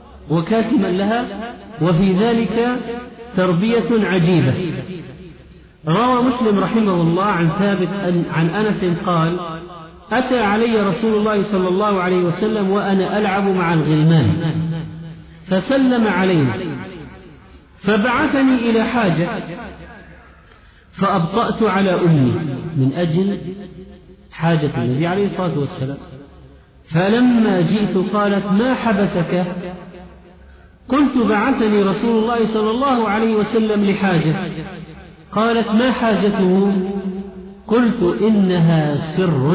وكاتما لها، وفي ذلك تربية عجيبة. روى مسلم رحمه الله عن ثابت عن أنس قال: أتى علي رسول الله صلى الله عليه وسلم وأنا ألعب مع الغلمان فسلم علينا فبعثني إلى حاجة فأبطأت على أمي من أجل حاجة النبي عليه الصلاة والسلام، فلما جئت قالت: ما حبسك؟ قلت: بعثني رسول الله صلى الله عليه وسلم لحاجة. قالت: ما حاجته؟ قلت: إنها سر.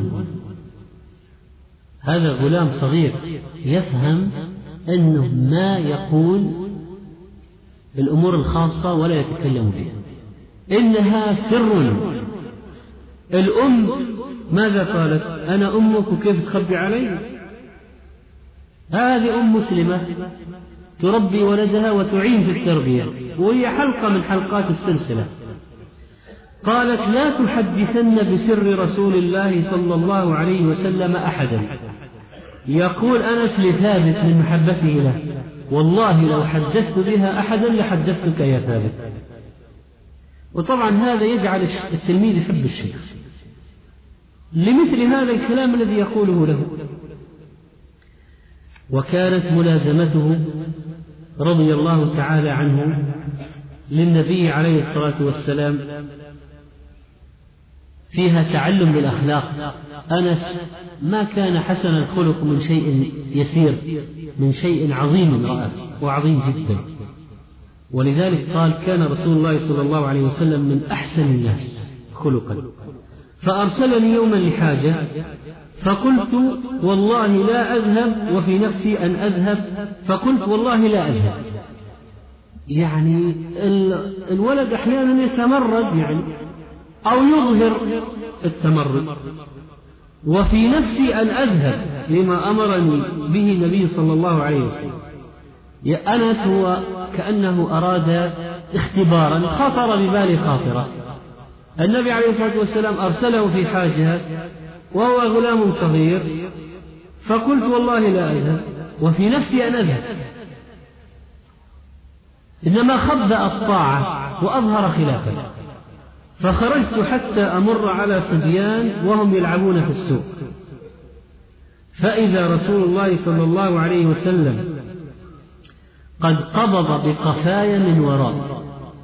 هذا غلام صغير يفهم أنه ما يقول بالأمور الخاصة ولا يتكلم فيها، إنها سر. الأم ماذا قالت؟ أنا أمك وكيف تخبي علي؟ هذه أم مسلمة تربي ولدها وتعين في التربية، وهي حلقة من حلقات السلسلة. قالت: لا تحدثن بسر رسول الله صلى الله عليه وسلم أحدا. يقول أنس لثابت من محبته له: والله لو حدثت بها أحدا لحدثتك يا ثابت. وطبعا هذا يجعل التلميذ يحب الشيخ لمثل هذا الكلام الذي يقوله له. وكانت ملازمته رضي الله تعالى عنه للنبي عليه الصلاة والسلام فيها تعلم للأخلاق. أنس ما كان حسن الخلق من شيء يسير، من شيء عظيم رأى وعظيم جدا، ولذلك قال: كان رسول الله صلى الله عليه وسلم من أحسن الناس خلقا. فأرسلني يوما لحاجة فقلت: والله لا أذهب، وفي نفسي أن أذهب، فقلت: والله لا أذهب. يعني الولد أحيانا يتمرد يعني أو يظهر التمرد. وفي نفسي أن أذهب لما أمرني به النبي صلى الله عليه وسلم. يا أنس هو كأنه أراد اختبارا، خطر ببالي خاطرة. النبي عليه الصلاة والسلام أرسله في حاجة وهو غلام صغير، فقلت: والله لا أذهب، وفي نفسي أن أذهب، إنما خبأ الطاعة وأظهر خلافه. فخرجت حتى أمر على صبيان وهم يلعبون في السوق، فإذا رسول الله صلى الله عليه وسلم قد قبض بقفاي من وراء،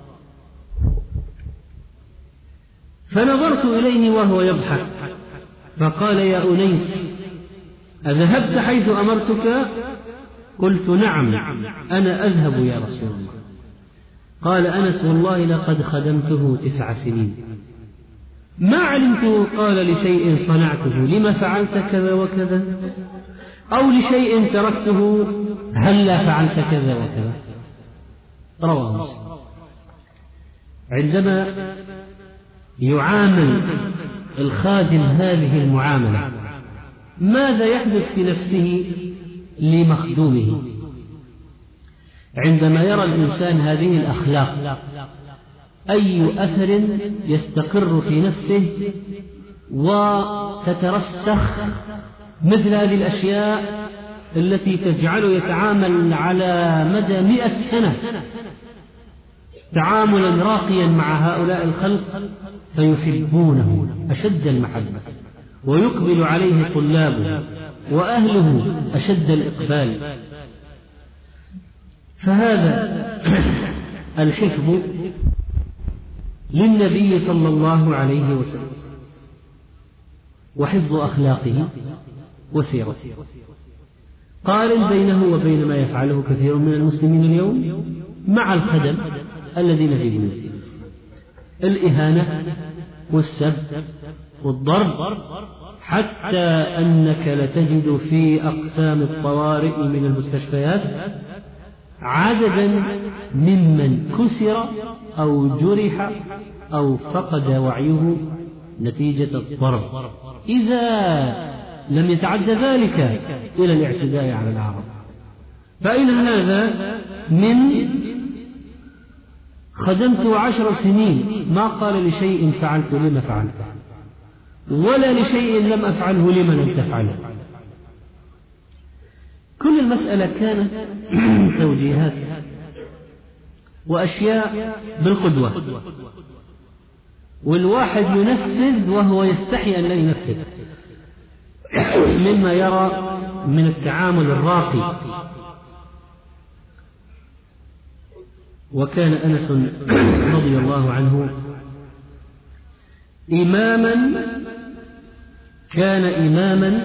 فنظرت إليه وهو يضحك، فقال: يا أنيس، أذهبت حيث أمرتك؟ قلت: نعم، أنا أذهب يا رسول الله. قال أنس: والله لقد خدمته 9 سنين ما علمت قال لشيء صنعته لما فعلت كذا وكذا، أو لشيء تركته هلا فعلت كذا وكذا. رواه مسلم. عندما يعامل الخادم هذه المعاملة ماذا يحدث في نفسه لمخدومه؟ عندما يرى الإنسان هذه الأخلاق أي أثر يستقر في نفسه وتترسخ مثل هذه الأشياء التي تجعله يتعامل على مدى 100 سنة تعاملا راقيا مع هؤلاء الخلق، فيحبونه أشد المحبة، ويقبل عليه طلابه وأهله أشد الإقبال. فهذا الحفظ للنبي صلى الله عليه وسلم، وحفظ أخلاقه وسيرته. قارن بينه وبين ما يفعله كثير من المسلمين اليوم مع الخدم الذين في بيوتهم: الإهانة والسب والضرب، حتى أنك لتجد في أقسام الطوارئ من المستشفيات عددا ممن كسر أو جرح أو فقد وعيه نتيجة الضرب، إذا لم يتعدى ذلك إلى الاعتداء على الأعراض. فإن هذا من خدمت 10 سنين ما قال لشيء فعلت لما فعلته، ولا لشيء لم أفعله لما لم تفعله. كل المسألة كانت توجيهات وأشياء بالقدوة. والواحد ينفذ وهو يستحي أن لا ينفذ مما يرى من التعامل الراقي. وكان أنس رضي الله عنه كان إماما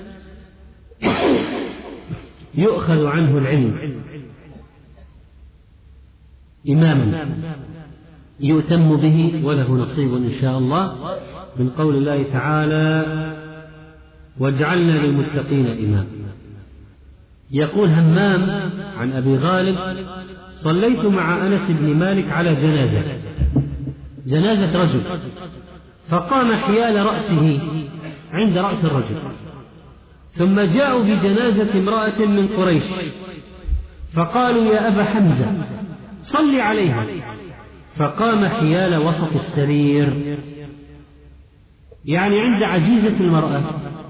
يؤخذ عنه العلم، إماما يؤتم به وله نصيب إن شاء الله من قول الله تعالى واجعلنا للمتقين إماما. يقول همام عن أبي غالب صليت مع أنس بن مالك على جنازة رجل، فقام حيال رأسه عند رأس الرجل، ثم جاءوا بجنازة امرأة من قريش فقالوا يا أبا حمزة صل عليها، فقام حيال وسط السرير، يعني عند عجيزة المرأة.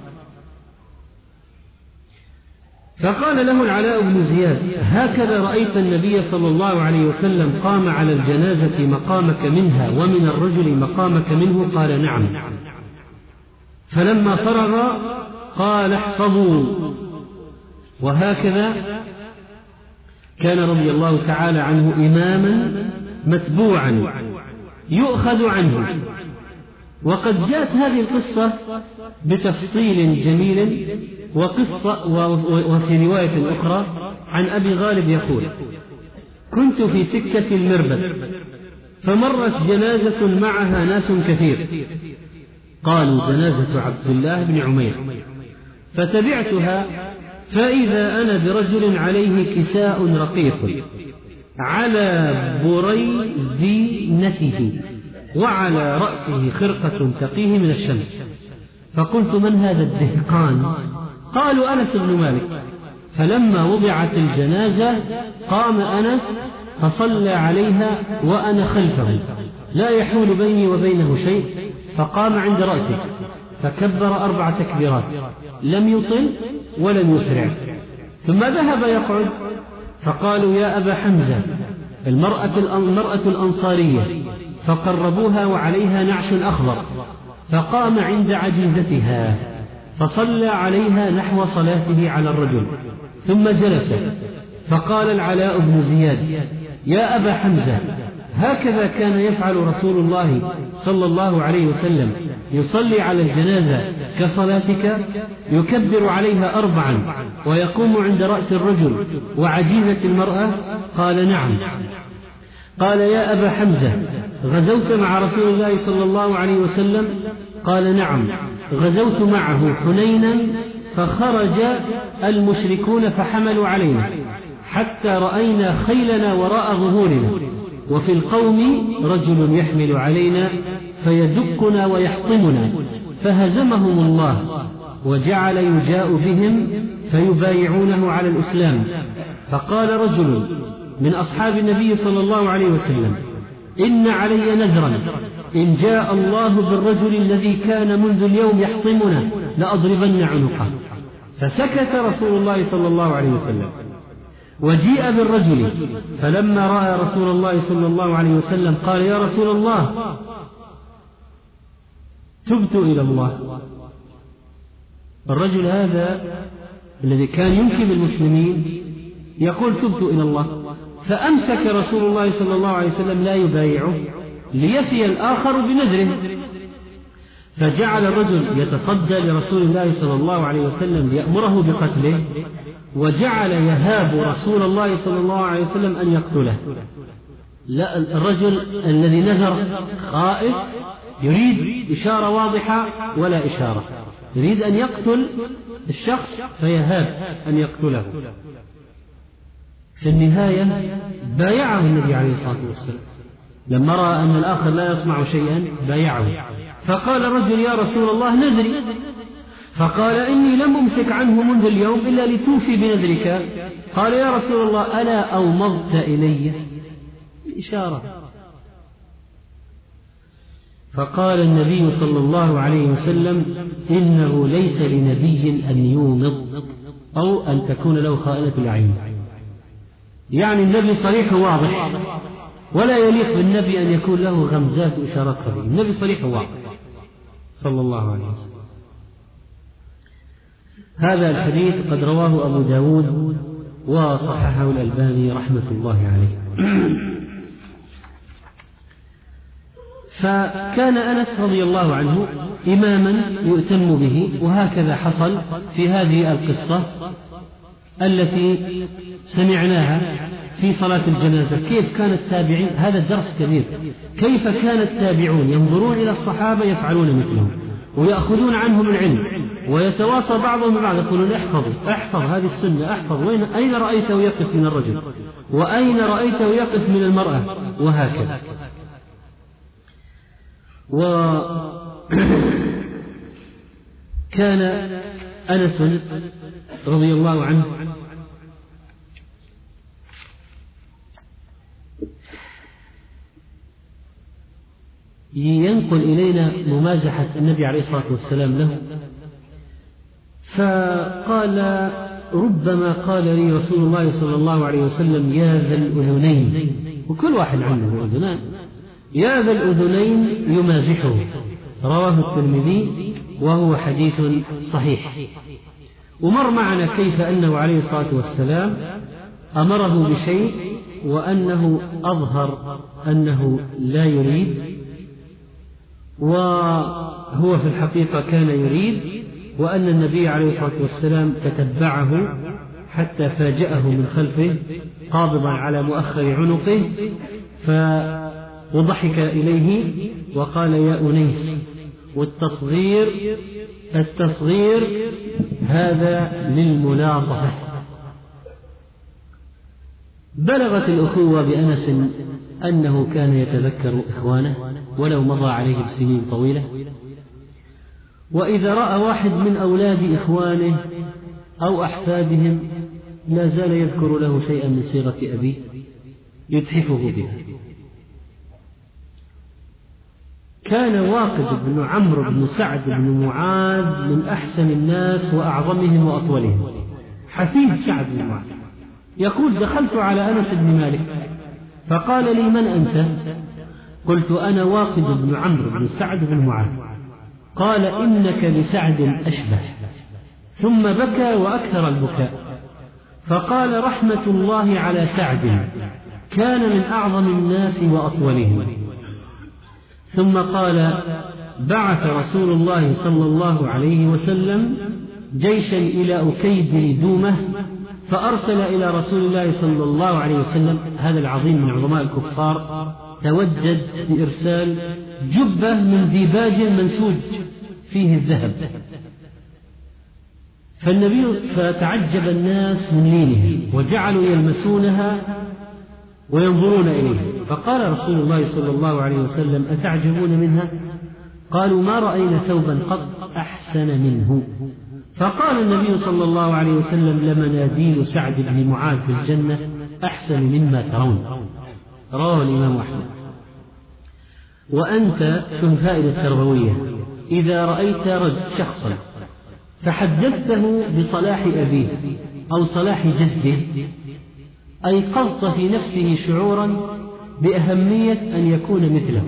فقال له العلاء بن زياد هكذا رأيت النبي صلى الله عليه وسلم قام على الجنازة مقامك منها ومن الرجل مقامك منه؟ قال نعم. فلما فرغ قال احفظوا. وهكذا كان رضي الله تعالى عنه إماما متبوعا يؤخذ عنه. وقد جاءت هذه القصة بتفصيل جميل، وفي رواية أخرى عن أبي غالب يقول كنت في سكة المربد فمرت جنازة معها ناس كثير، قالوا جنازة عبد الله بن عمير، فتبعتها فإذا أنا برجل عليه كساء رقيق على بريدنته وعلى رأسه خرقة تقيه من الشمس، فقلت من هذا الدهقان؟ قالوا أنس بن مالك. فلما وضعت الجنازة قام أنس فصلى عليها وأنا خلفه لا يحول بيني وبينه شيء، فقام عند رأسه فكبر 4 تكبيرات لم يطل ولم يسرع، ثم ذهب يقعد، فقالوا يا أبا حمزة المرأة الأنصارية، فقربوها وعليها نعش أخضر، فقام عند عجيزتها فصلى عليها نحو صلاته على الرجل ثم جلس. فقال العلاء بن زياد يا أبا حمزة هكذا كان يفعل رسول الله صلى الله عليه وسلم، يصلي على الجنازة كصلاتك، يكبر عليها 4 ويقوم عند رأس الرجل وعجيزة المرأة؟ قال نعم. قال يا أبا حمزة غزوت مع رسول الله صلى الله عليه وسلم؟ قال نعم، غزوت معه حنينا فخرج المشركون فحملوا علينا حتى رأينا خيلنا وراء ظهورنا، وفي القوم رجل يحمل علينا فيدكنا ويحطمنا، فهزمهم الله وجعل يجاء بهم فيبايعونه على الإسلام. فقال رجل من أصحاب النبي صلى الله عليه وسلم إن علي نذرا إن جاء الله بالرجل الذي كان منذ اليوم يحطمنا لأضربن عنقه. فسكت رسول الله صلى الله عليه وسلم، وجيء بالرجل، فلما رأى رسول الله صلى الله عليه وسلم قال يا رسول الله تبت إلى الله. الرجل هذا الذي كان ينكب المسلمين يقول تبت إلى الله، فأمسك رسول الله صلى الله عليه وسلم لا يبايعه ليفي الآخر بنذره، فجعل الرجل يتصدى لرسول الله صلى الله عليه وسلم ليأمره بقتله، وجعل يهاب رسول الله صلى الله عليه وسلم أن يقتله. لا، الرجل الذي نذر خائف يريد إشارة واضحة ولا إشارة، يريد أن يقتل الشخص فيهاب أن يقتله. في النهاية بايعه النبي عليه الصلاة والسلام لما رأى أن الآخر لا يصنع شيئا، بايعه. فقال الرجل يا رسول الله نذري، فقال إني لم أمسك عنه منذ اليوم إلا لتوفي بنذرك. قال يا رسول الله ألا أومضت إلي؟ إشارة. فقال النبي صلى الله عليه وسلم إنه ليس لنبي أن يومض أو أن تكون له خائنة العين. يعني النبي صريح واضح ولا يليق بالنبي أن يكون له غمزات وإشارات خفية. النبي صريح وواضح صلى الله عليه وسلم. هذا الحديث قد رواه أبو داود وصححه الألباني رحمة الله عليه. فكان أنس رضي الله عنه إماما يؤتم به، وهكذا حصل في هذه القصة التي سمعناها في صلاة الجنازة. كيف كان التابعين، هذا درس كبير، كيف كان التابعون ينظرون إلى الصحابة يفعلون مثلهم ويأخذون عنهم العلم، ويتواصى بعضهم ببعض يقولون احفظ هذه السنة، احفظ أين رأيته يقف من الرجل، وأين رأيته يقف من المرأة، وهكذا. وكان أنس رضي الله عنه ينقل إلينا ممازحة النبي عليه الصلاة والسلام له، فقال: ربما قال لي رسول الله صلى الله عليه وسلم يا ذا الأذنين، وكل واحد عنده أذنان، يا ذا الأذنين يمازحه. رواه الترمذي وهو حديث صحيح. ومر معنا كيف أنه عليه الصلاة والسلام أمره بشيء وأنه أظهر أنه لا يريد، وهو في الحقيقة كان يريد، وأن النبي عليه الصلاة والسلام تتبعه حتى فاجأه من خلفه قابضا على مؤخر عنقه، وضحك إليه وقال: يا أنيس. والتصغير هذا للملاطفة. بلغت الأخوة بأنس أنه كان يتذكر إخوانه ولو مضى عليهم سنين طويلة، وإذا رأى واحد من أولاد إخوانه أو أحفادهم لا زال يذكر له شيئا من سيرة أبيه يتحفه بها. كان واقد بن عمرو بن سعد بن معاذ من أحسن الناس وأعظمهم وأطولهم، حفيد سعد بن معاذ، يقول: دخلت على أنس بن مالك فقال لي: من أنت؟ قلت: أنا واقد بن عمرو بن سعد بن معاذ. قال: إنك لسعد أشبه. ثم بكى وأكثر البكاء، فقال: رحمة الله على سعد، كان من أعظم الناس وأطولهم. ثم قال: بعث رسول الله صلى الله عليه وسلم جيشا إلى أكيد دومة، فأرسل إلى رسول الله صلى الله عليه وسلم، هذا العظيم من عظماء الكفار، توجد بإرسال جبة من ديباج منسوج فيه الذهب، فتعجب الناس من لينها وجعلوا يلمسونها وينظرون إليه. فقال رسول الله صلى الله عليه وسلم: أتعجبون منها؟ قالوا: ما رأينا ثوبا قط أحسن منه. فقال النبي صلى الله عليه وسلم: لمناديل سعد بن معاذ في الجنة أحسن مما ترون. رواه الإمام أحمد. وأنت في الفائدة التربوية، إذا رأيت شخصا فحدثته بصلاح أبيه أو صلاح جده، أيقظت في نفسه شعورا بأهمية أن يكون مثله.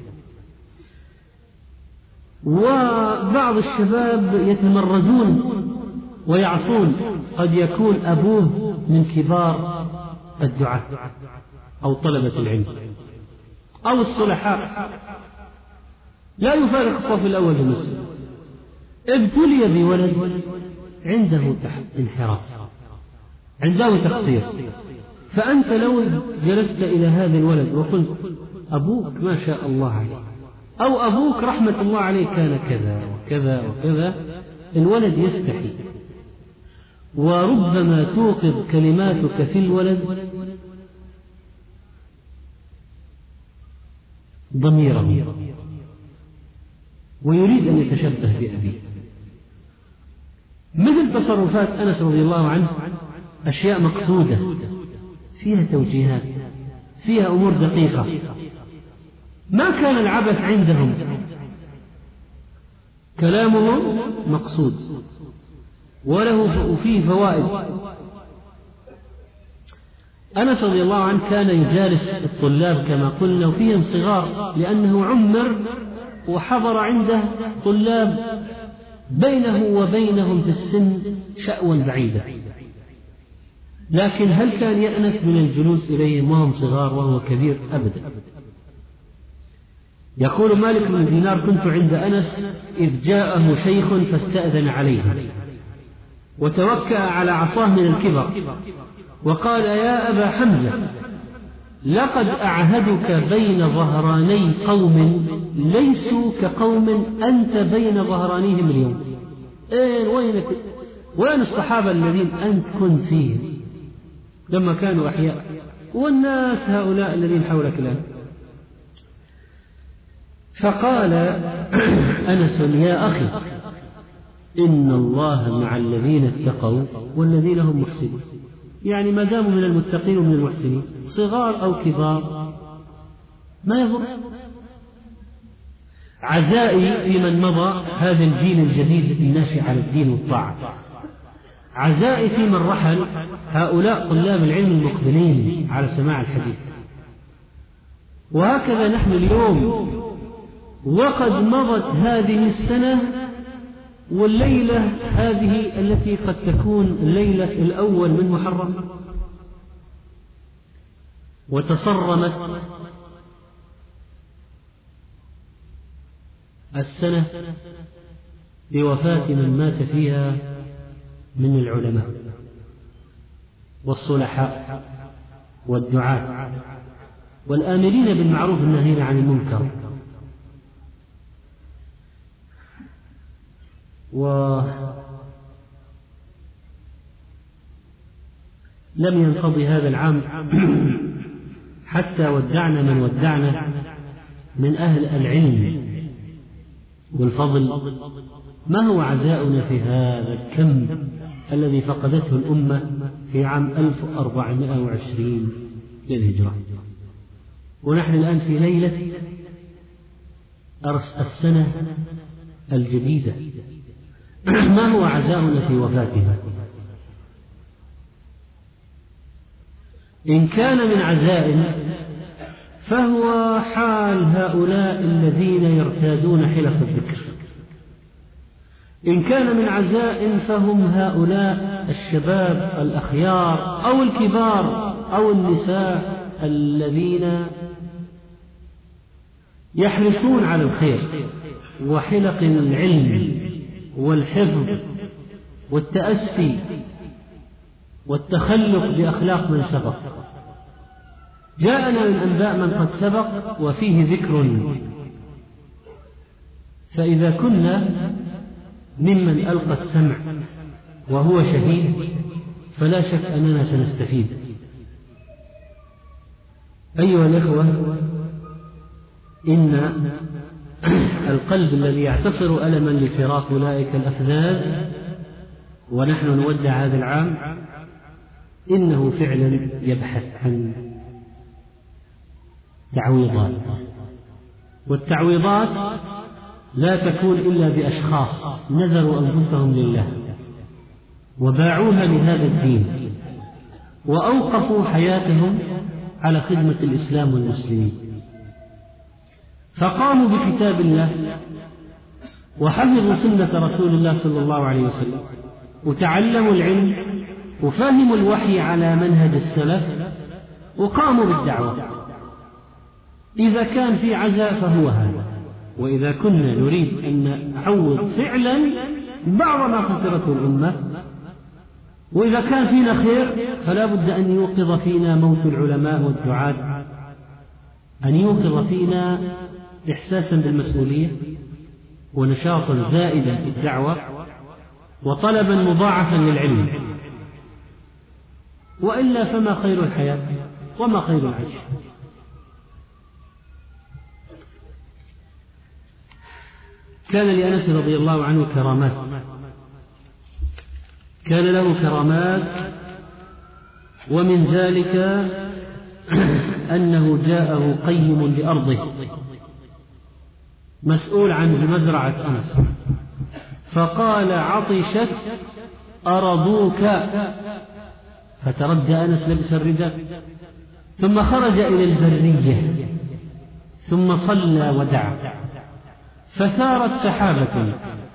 وبعض الشباب يتمردون ويعصون، قد يكون أبوه من كبار الدعاة أو طلبة العلم أو الصلحاء، لا يفارق الصف الأول في المسجد، ابتلي بولد عنده انحراف، عنده تقصير، فأنت لو جلست إلى هذا الولد وقلت: أبوك ما شاء الله عليه، أو أبوك رحمة الله عليه كان كذا وكذا وكذا، الولد يستحي، وربما توقظ كلماتك في الولد ضميره ويريد أن يتشبه بأبيه. مثل تصرفات أنس رضي الله عنه، أشياء مقصودة فيها توجيهات، فيها أمور دقيقة، ما كان العبث عندهم، كلامهم مقصود وله فيه فوائد. أنس رضي الله عنه كان يجالس الطلاب كما قلنا وفيهم صغار، لأنه عمر وحضر عنده طلاب بينه وبينهم في السن شأوا بعيدا، لكن هل كان يأنف من الجلوس إليهم وهم صغار وهو كبير؟ أبدا. يقول مالك بن دينار: كنت عند أنس إذ جاءه شيخ فاستأذن عليه وتوكأ على عصاه من الكبر وقال: يا أبا حمزة، لقد أعهدك بين ظهراني قوم ليسوا كقوم أنت بين ظهرانيهم اليوم. وينك؟ وين الصحابة الذين أنت كنت فيهم لما كانوا أحياء، والناس هؤلاء الذين حولك الآن؟ فقال أنس: يا أخي، إن الله مع الذين اتقوا والذين هم محسنون. يعني ما داموا من المتقين ومن المحسنين صغار أو كبار ما يضر. عزائي في من مضى هذا الجيل الجديد الناشئ على الدين والطاعة، عزائي في من رحل هؤلاء طلاب العلم المقبلين على سماع الحديث. وهكذا نحن اليوم، وقد مضت هذه السنة والليلة هذه التي قد تكون الليلة الأول من محرم، وتصرمت السنة بوفاة من مات فيها من العلماء والصلحاء والدعاة والآمرين بالمعروف والناهين عن المنكر. ولم ينقضي هذا العام حتى ودعنا من ودعنا من أهل العلم والفضل. ما هو عزاؤنا في هذا الكم الذي فقدته الأمة في عام 1420 للهجرة، ونحن الآن في ليلة السنة الجديدة؟ ما هو عزاؤنا في وفاتها؟ إن كان من عزاء فهو حال هؤلاء الذين يرتادون حلق الذكر، إن كان من عزاء فهم هؤلاء الشباب الأخيار أو الكبار أو النساء الذين يحرصون على الخير وحلق العلم والحفظ والتأسي والتخلق بأخلاق من سبق. جاءنا من أنباء من قد سبق وفيه ذكر، فإذا كنا ممن ألقى السمع وهو شهيد فلا شك أننا سنستفيد. أيها الأخوة، إن القلب الذي يعتصر ألما لفراق أولئك الأفذاذ ونحن نودع هذا العام إنه فعلا يبحث عن تعويضات، والتعويضات لا تكون إلا بأشخاص نذروا أنفسهم لله وباعوها لهذا الدين وأوقفوا حياتهم على خدمة الإسلام والمسلمين، فقاموا بكتاب الله وحفظوا سنة رسول الله صلى الله عليه وسلم وتعلموا العلم وفهموا الوحي على منهج السلف وقاموا بالدعوة. إذا كان في عزاء فهو هذا، وإذا كنا نريد أن نعوض فعلا بعض ما خسرته الأمة، وإذا كان فينا خير فلا بد أن يوقظ فينا موت العلماء والدعاة، أن يوقظ فينا إحساسا بالمسؤولية ونشاطا زائدا في الدعوة وطلبا مضاعفا للعلم، وإلا فما خير الحياة وما خير العيش. كان لأنس رضي الله عنه كرامات، كان له كرامات، ومن ذلك أنه جاءه قيم لأرضه مسؤول عن مزرعة أنس فقال: عطشت أرضوك فتردى أنس لبس الرداء، ثم خرج إلى البرية ثم صلى ودعا، فثارت سحابة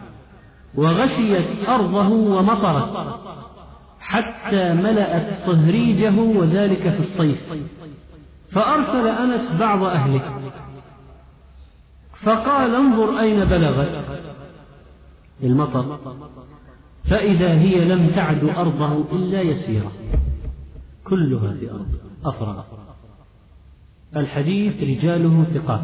وغشيت أرضه ومطرت حتى ملأت صهريجه، وذلك في الصيف. فأرسل أنس بعض أهله فقال: انظر أين بلغت المطر، فإذا هي لم تعد أرضه إلا يسيرة، كلها في أرض أفرغ. الحديث رجاله ثقات.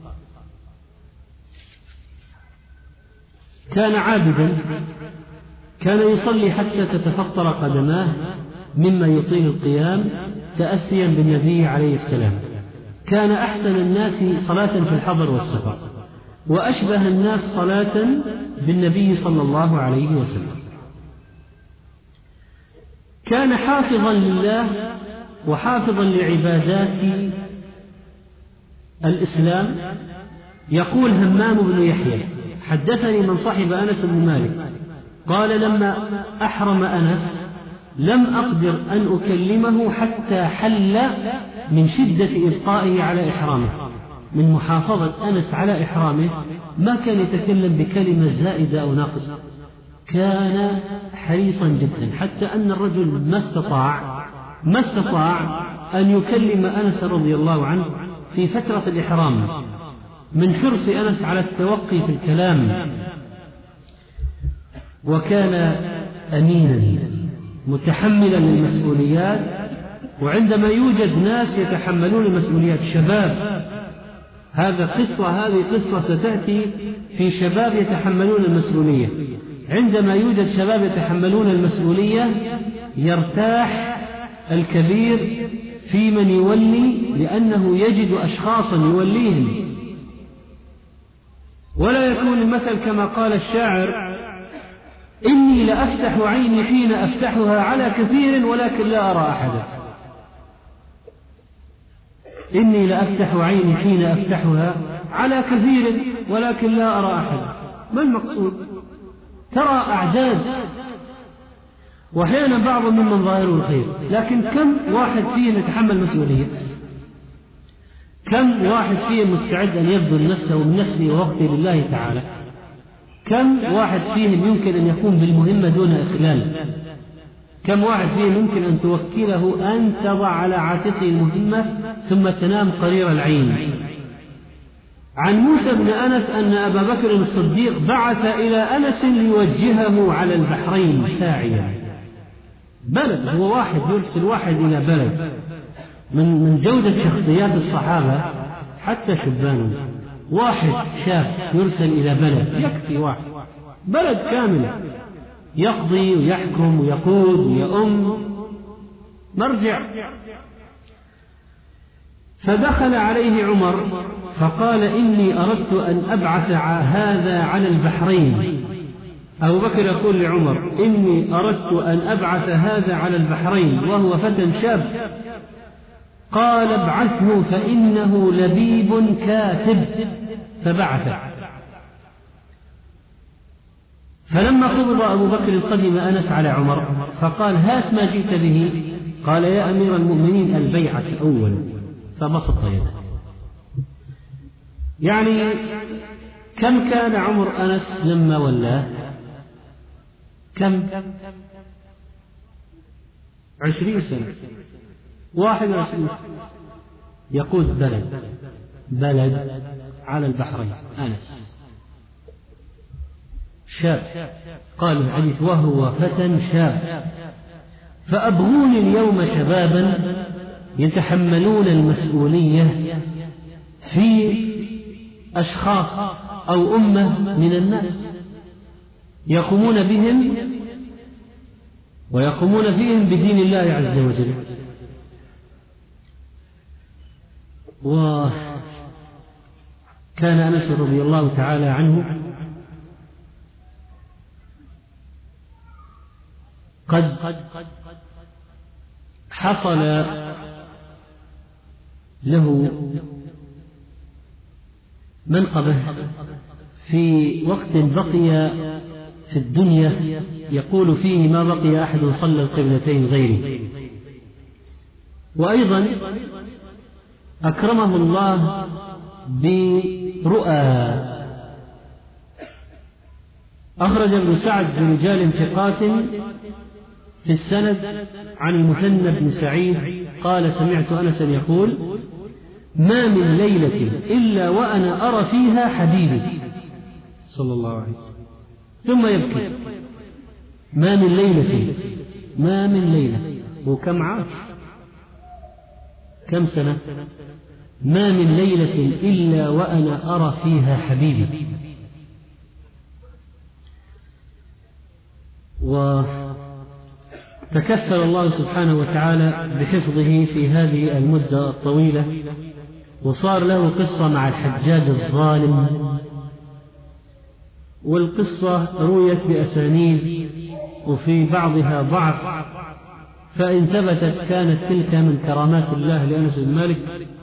كان عابدا، كان يصلي حتى تتفطر قدماه مما يطيل القيام تأسيا بالنبي عليه السلام. كان أحسن الناس صلاة في الحضر والسفر، وأشبه الناس صلاة بالنبي صلى الله عليه وسلم. كان حافظا لله وحافظا لعبادات الإسلام. يقول همام بن يحيى: حدثني من صحب أنس بن مالك قال: لما أحرم أنس لم أقدر أن أكلمه حتى حل من شدة إبقائه على إحرامه، من محافظة أنس على إحرامه ما كان يتكلم بكلمة زائدة أو ناقصة، كان حريصا جدا، حتى أن الرجل ما استطاع أن يكلم أنس رضي الله عنه في فترة الإحرام من حرص أنس على التوقي في الكلام. وكان أمينا متحملا للمسؤوليات، وعندما يوجد ناس يتحملون المسؤوليات شباب، هذه قصة ستأتي في شباب يتحملون المسؤولية. عندما يوجد شباب يتحملون المسؤولية يرتاح الكبير في من يولي، لأنه يجد أشخاصا يوليهم، ولا يكون المثل كما قال الشاعر: إني لأفتح عيني حين أفتحها على كثير ولكن لا أرى أحدا. إني لأفتح عيني حين أفتحها على كثير ولكن لا أرى أحدا. ما المقصود؟ ترى أعداد، وأحيانا بعض ممن ظاهره الخير، لكن كم واحد فيهم يتحمل مسؤولية؟ كم واحد فيهم مستعد أن يبذل نفسه من نفسه ووقته لله تعالى؟ كم واحد فيهم يمكن أن يقوم بالمهمة دون إخلال؟ كم واحد فيهم يمكن أن توكله أن تضع على عاتقه المهمة ثم تنام قرير العين؟ عن موسى بن أنس أن أبا بكر الصديق بعث إلى أنس ليوجهه على البحرين ساعيا. بلد، هو واحد يرسل واحد إلى بلد. من جودة شخصيات الصحابة حتى شبانهم، واحد شاب يرسل إلى بلد يكفي، واحد بلد كامل يقضي ويحكم ويقود ويؤم مرجع. فدخل عليه عمر فقال: إني أردت أن أبعث هذا على البحرين. أبو بكر يقول لعمر: إني أردت أن أبعث هذا على البحرين وهو فتى شاب. قال: ابعثه فإنه لبيب كاتب. فبعث. فلما قبض أبو بكر قدم أنس على عمر فقال: هات ما جئت به. قال: يا أمير المؤمنين البيعة أول. فبسط يده. يعني كم كان عمر أنس لما ولاه؟ كم؟ 20 سنة، 21 سنة، يقود بلد على البحرين. أنس شاب، قال الحديث: وهو فتى شاب. فأبغوني اليوم شبابا يتحملون المسؤولية في أشخاص أو أمة من الناس، يقومون بهم ويقومون فيهم بدين الله عز وجل. وكان أنس رضي الله تعالى عنه قد حصل له منقبة في وقت بقي في الدنيا، يقول فيه: ما بقي أحد صلى القبلتين غيري. وأيضا أكرمه الله برؤى. أخرج ابن سعد برجال ثقات في السند عن المثنى بن سعيد قال سمعت أنسا يقول: ما من ليلة إلا وأنا أرى فيها حبيبي صلى الله عليه وسلم. ثم يبكي: ما من ليلة وكم عاش كم سنة؟ ما من ليلة إلا وأنا أرى فيها حبيبي. وتكفل الله سبحانه وتعالى بحفظه في هذه المدة الطويلة، وصار له قصة مع الحجاج الظالم، والقصة رويت بأسانيد وفي بعضها ضعف، فإن ثبتت كانت تلك من كرامات الله لأنس بن مالك،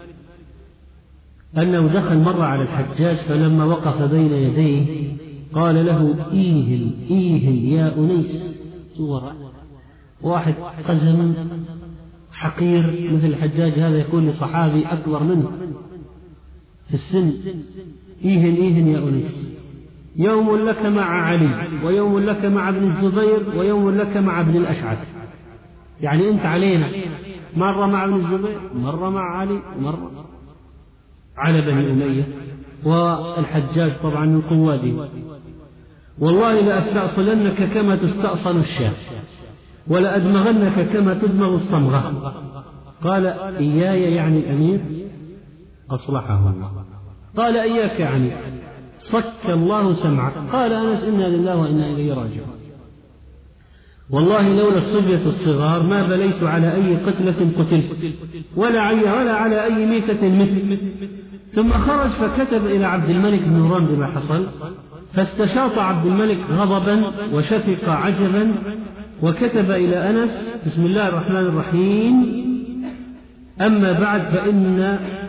أنه دخل مرة على الحجاج فلما وقف بين يديه قال له: إيهل يا أنيس. صورة واحد قزم حقير مثل الحجاج هذا يقول لصحابي أكبر منه في السن: إيهل يا أنيس، يوم لك مع علي، ويوم لك مع ابن الزبير، ويوم لك مع ابن الأشعث. يعني أنت علينا مرة مع ابن الزبير، مرة مع علي، مرة على بني أمية. والحجاج طبعا من قواده: والله لأستأصلنك كما تستأصل الشاة، ولأدمغنك كما تدمغ الصمغة. قال: إياي يعني الأمير أصلحه الله. قال: إياك يعني صك الله سمعك. قال أنس: إنا لله وإنا إليه راجعون. والله لولا الصبية الصغار ما بليت على أي قتلة قتلت، ولا على أي ميتة مثل. ثم خرج فكتب إلى عبد الملك بن مروان بما حصل، فاستشاط عبد الملك غضبا وشفق عجبا، وكتب إلى أنس: بسم الله الرحمن الرحيم، أما بعد فإن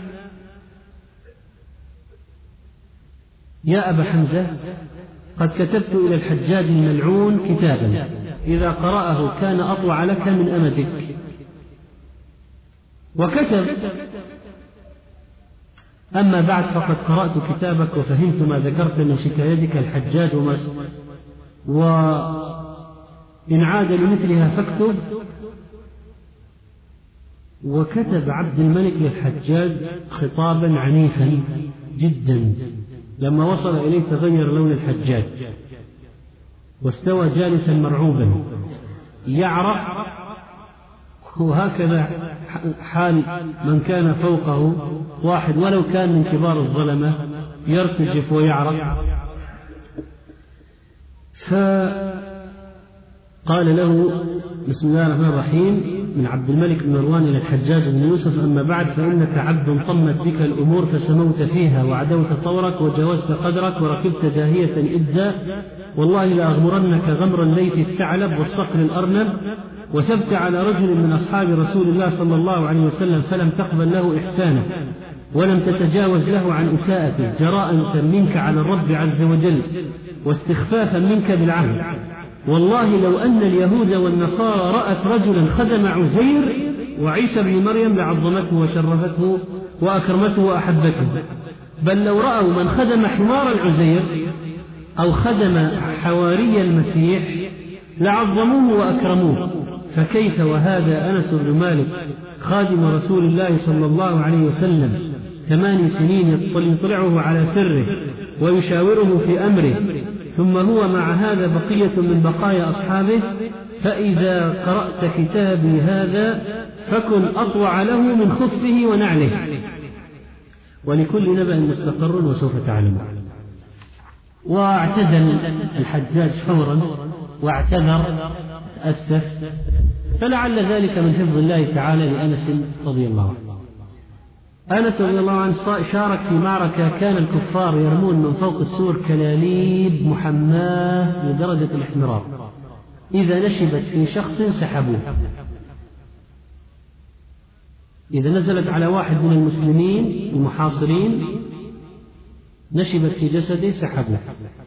يا أبا حمزة قد كتبت إلى الحجاج الملعون كتابا إذا قرأه كان أطوع لك من أمدك. وكتب: أما بعد فقد قرأت كتابك وفهمت ما ذكرت من شكايتك الحجاج وإن عاد لمثلها فاكتب. وكتب عبد الملك للحجاج خطابا عنيفا جدا. لما وصل إليه تغير لون الحجاج واستوى جالسا مرعوبا يعرق، وهكذا حال من كان فوقه واحد ولو كان من كبار الظلمة يرتجف ويعرق. فقال له: بسم الله الرحمن الرحيم، من عبد الملك بن مروان إلى الحجاج بن يوسف: أما بعد فإنك عبد طمت بك الأمور فسموت فيها وعدوت طورك وجاوزت قدرك وركبت داهية إدا، والله لأغمرنك غمر الليث الثعلب والصقر الأرنب، وثبت على رجل من أصحاب رسول الله صلى الله عليه وسلم فلم تقبل له إحسانه ولم تتجاوز له عن إساءته، جراءة منك على الرب عز وجل واستخفافا منك بالعهد. والله لو أن اليهود والنصارى رأت رجلا خدم عزير وعيسى بن مريم لعظمته وشرفته وأكرمته وأحبته، بل لو رأوا من خدم حمار العزير أو خدم حواري المسيح لعظموه وأكرموه، فكيف وهذا أنس بن مالك خادم رسول الله صلى الله عليه وسلم 8 سنين يطلعه على سره ويشاوره في أمره، ثم هو مع هذا بقية من بقايا أصحابه. فإذا قرأت كتابي هذا فكن أطوع له من خفه ونعله، ولكل نبأ مستقر وسوف تعلم. واعتذر الحجاج فورا واعتذر تأسف، فلعل ذلك من حفظ الله تعالى لأنس رضي الله عنه. أنس رضي الله عنه شارك في معركة كان الكفار يرمون من فوق السور كلاليب محماة لدرجة الاحمرار، إذا نشبت في شخص سحبوه، إذا نزلت على واحد من المسلمين المحاصرين نشبت في جسده سحبوه.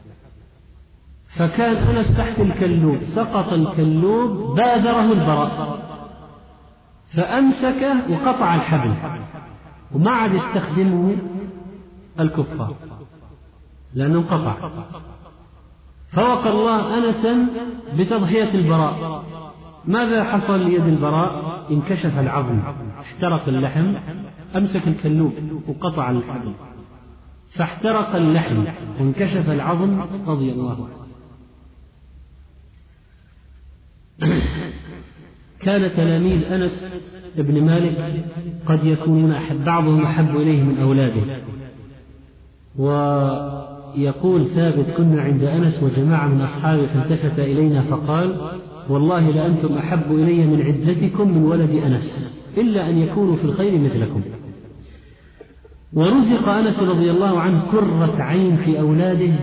فكان أنس تحت الكلوب، سقط الكلوب بادره البراء، فأمسك وقطع الحبل وما عاد يستخدمه الكفار لأنه انقطع. فوقى الله أنسا بتضحية البراء. ماذا حصل ليد البراء؟ انكشف العظم، احترق اللحم، أمسك الكلوب وقطع الحبل فاحترق اللحم وانكشف العظم رضي الله عنه. كان تلاميذ أنس بن مالك قد يكونون بعضهم أحب إليه من أولاده. ويقول ثابت: كنا عند أنس وجماعة من أصحابه فالتفت إلينا فقال: والله لأنتم أحب إلي من عدتكم من ولد أنس إلا أن يكونوا في الخير مثلكم. ورزق أنس رضي الله عنه قرة عين في أولاده،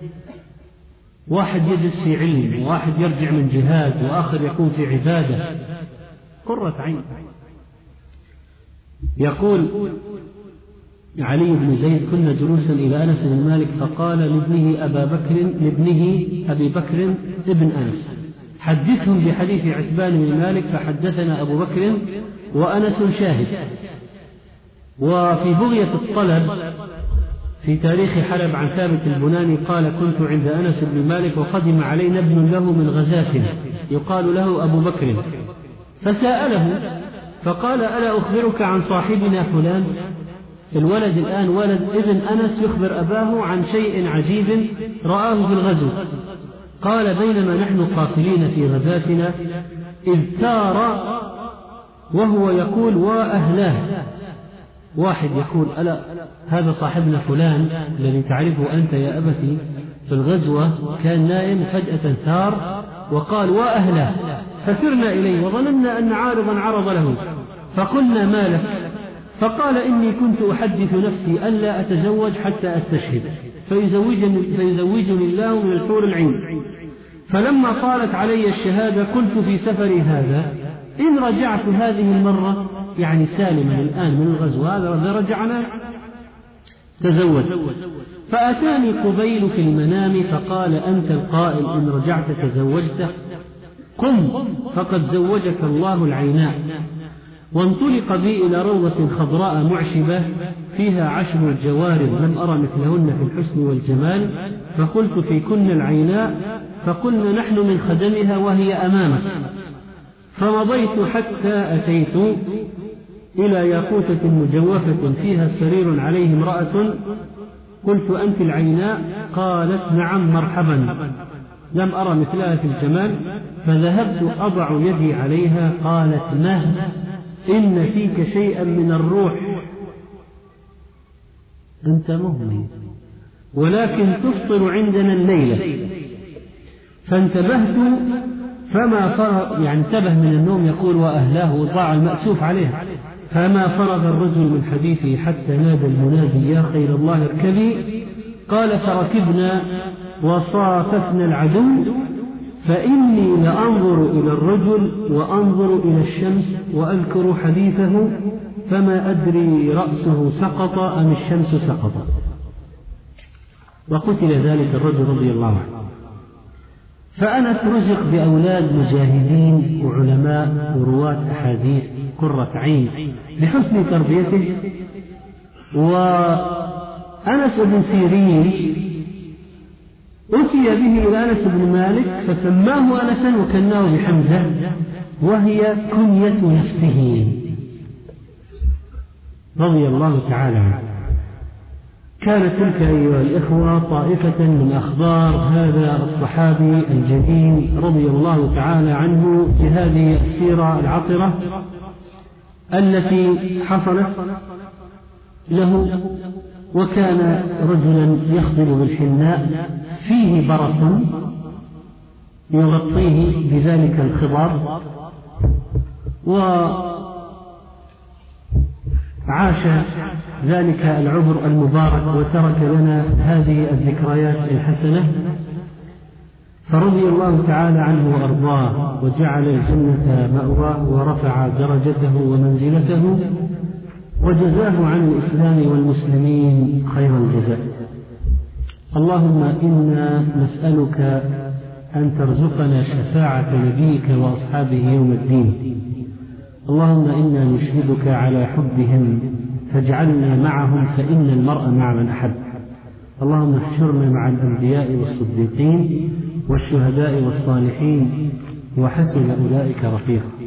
واحد يجلس في علم وواحد يرجع من جهاد وآخر يكون في عبادة، قرة عين. يقول علي بن زيد: كنا جلوسا إلى أنس بن مالك فقال لابنه أبي بكر ابن أنس: حدثهم بحديث عتبان بن مالك. فحدثنا أبو بكر وأنس شاهد. وفي بغية الطلب في تاريخ حلب عن ثابت البناني قال: كنت عند أنس بن مالك وقدم علينا ابن له من غزاة يقال له أبو بكر، فسأله فقال: ألا أخبرك عن صاحبنا فلان؟ الولد الآن ولد ابن أنس يخبر أباه عن شيء عجيب رآه في الغزو. قال: بينما نحن قافلين في غزاتنا إذ ثار وهو يقول: وأهلاه. واحد يقول: ألا هذا صاحبنا فلان الذي تعرفه أنت يا أبتي في الغزوة كان نائم فجأة ثار وقال: وأهلاه. فسرنا إليه وظننا أن عارضا عرض له فقلنا: ما لك؟ فقال: إني كنت أحدث نفسي ألا أتزوج حتى أستشهد فيزوجني الله من الحور العين. فلما طالت علي الشهادة قلت في سفري هذا: إن رجعت هذه المرة، يعني سالما الآن من الغزو هذا رجعنا، تزوج. فأتاني قبيل في المنام فقال: أنت القائل إن رجعت تزوجته، قم فقد زوجك الله العيناء. وانطلق بي إلى روضة خضراء معشبة فيها 10 جوارب لم أرى مثلهن في الحسن والجمال، فقلت: في كن العيناء؟ فقلنا: نحن من خدمها وهي أمامك. فمضيت حتى أتيت إلى ياقوتة مجوفة فيها سرير عليه امرأة. قلت: أنت العيناء؟ قالت: نعم مرحبا، لم أرى مثلها في الجمال. فذهبت أضع يدي عليها. قالت: ما إن فيك شيئا من الروح، أنت مهمل، ولكن تفطر عندنا الليلة. فانتبهت فما فرغ، يعني انتبه من النوم، يقول: وأهلاه، وضاع المأسوف عليه. فما فرغ الرجل من حديثه حتى نادى المنادي: يا خير الله اركبي. قال: فركبنا وصاففنا العدو، فإني لأنظر إلى الرجل وأنظر إلى الشمس وأذكر حديثه، فما أدري رأسه سقط أم الشمس سقط. وقتل ذلك الرجل رضي الله عنه. فأنس رزق بأولاد مجاهدين وعلماء ورواة أحاديث، قرة عين بحسن تربيته. وأنس بن سيرين أتي به إلى أنس بن مالك فسماه أنسا وكناه بحمزة، وهي كنية نفسه رضي الله تعالى عنه. كانت تلك أيها الإخوة طائفة من أخبار هذا الصحابي الجليل رضي الله تعالى عنه في هذه السيرة العطرة التي حصلت له. وكان رجلا يخضر بالحناء فيه برص يغطيه بذلك الخضار، وعاش ذلك العمر المبارك وترك لنا هذه الذكريات الحسنة. فرضي الله تعالى عنه وأرضاه وجعل الجنة مأواه ورفع درجته ومنزلته وجزاه عن الإسلام والمسلمين خير الجزاء. اللهم إنا نسألك أن ترزقنا شفاعة نبيك وأصحابه يوم الدين. اللهم إنا نشهدك على حبهم فاجعلنا معهم فإن المرء مع من أحب. اللهم احشرنا مع الأنبياء والصديقين والشهداء والصالحين وحسن أولئك رفيقا.